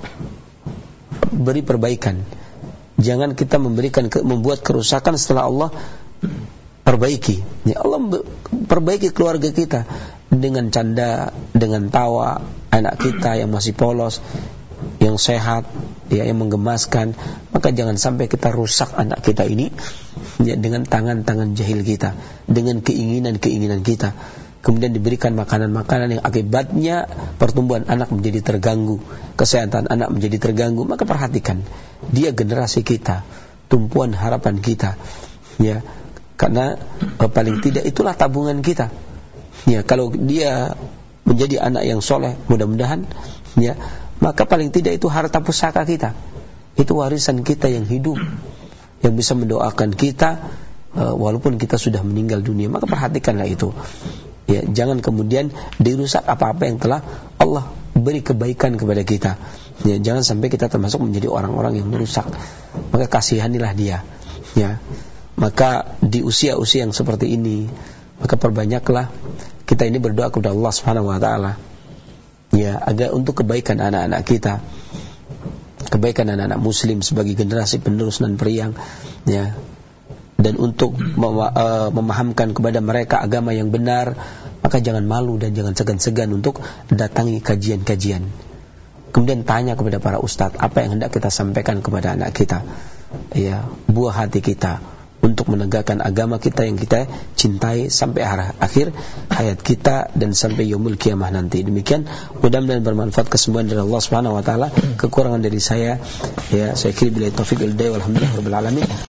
beri perbaikan. Jangan kita memberikan membuat kerusakan setelah Allah perbaiki. Ya, Allah perbaiki keluarga kita dengan canda, dengan tawa anak kita yang masih polos, yang sehat, ya, yang menggemaskan. Maka jangan sampai kita rusak anak kita ini, ya, dengan tangan-tangan jahil kita, dengan keinginan-keinginan kita. Kemudian diberikan makanan-makanan yang akibatnya pertumbuhan anak menjadi terganggu, kesehatan anak menjadi terganggu. Maka perhatikan, dia generasi kita, tumpuan harapan kita, ya, karena eh, paling tidak itulah tabungan kita. Ya, kalau dia menjadi anak yang soleh, mudah-mudahan, ya, maka paling tidak itu harta pusaka kita, itu warisan kita yang hidup, yang bisa mendoakan kita uh, walaupun kita sudah meninggal dunia. Maka perhatikanlah itu, ya, jangan kemudian dirusak apa-apa yang telah Allah beri kebaikan kepada kita. Ya, jangan sampai kita termasuk menjadi orang-orang yang merusak. Maka kasihanilah dia, ya. Maka di usia-usia yang seperti ini, maka perbanyaklah kita ini berdoa kepada Allah Subhanahu wa taala, ya, agar untuk kebaikan anak-anak kita, kebaikan anak-anak muslim sebagai generasi penerus dan periang, ya, dan untuk mem- uh, memahamkan kepada mereka agama yang benar. Maka jangan malu dan jangan segan-segan untuk datangi kajian-kajian. Kemudian tanya kepada para ustadz apa yang hendak kita sampaikan kepada anak kita, ya, buah hati kita untuk menegakkan agama kita yang kita cintai sampai akhir hayat kita dan sampai yaumul kiamah nanti. Demikian, mudah-mudahan bermanfaat kesembuhan dari Allah Subhanahu wa taala. Kekurangan dari saya, ya, saya kira bila taufik wal hidayah walhamdulillah rabbil alamin.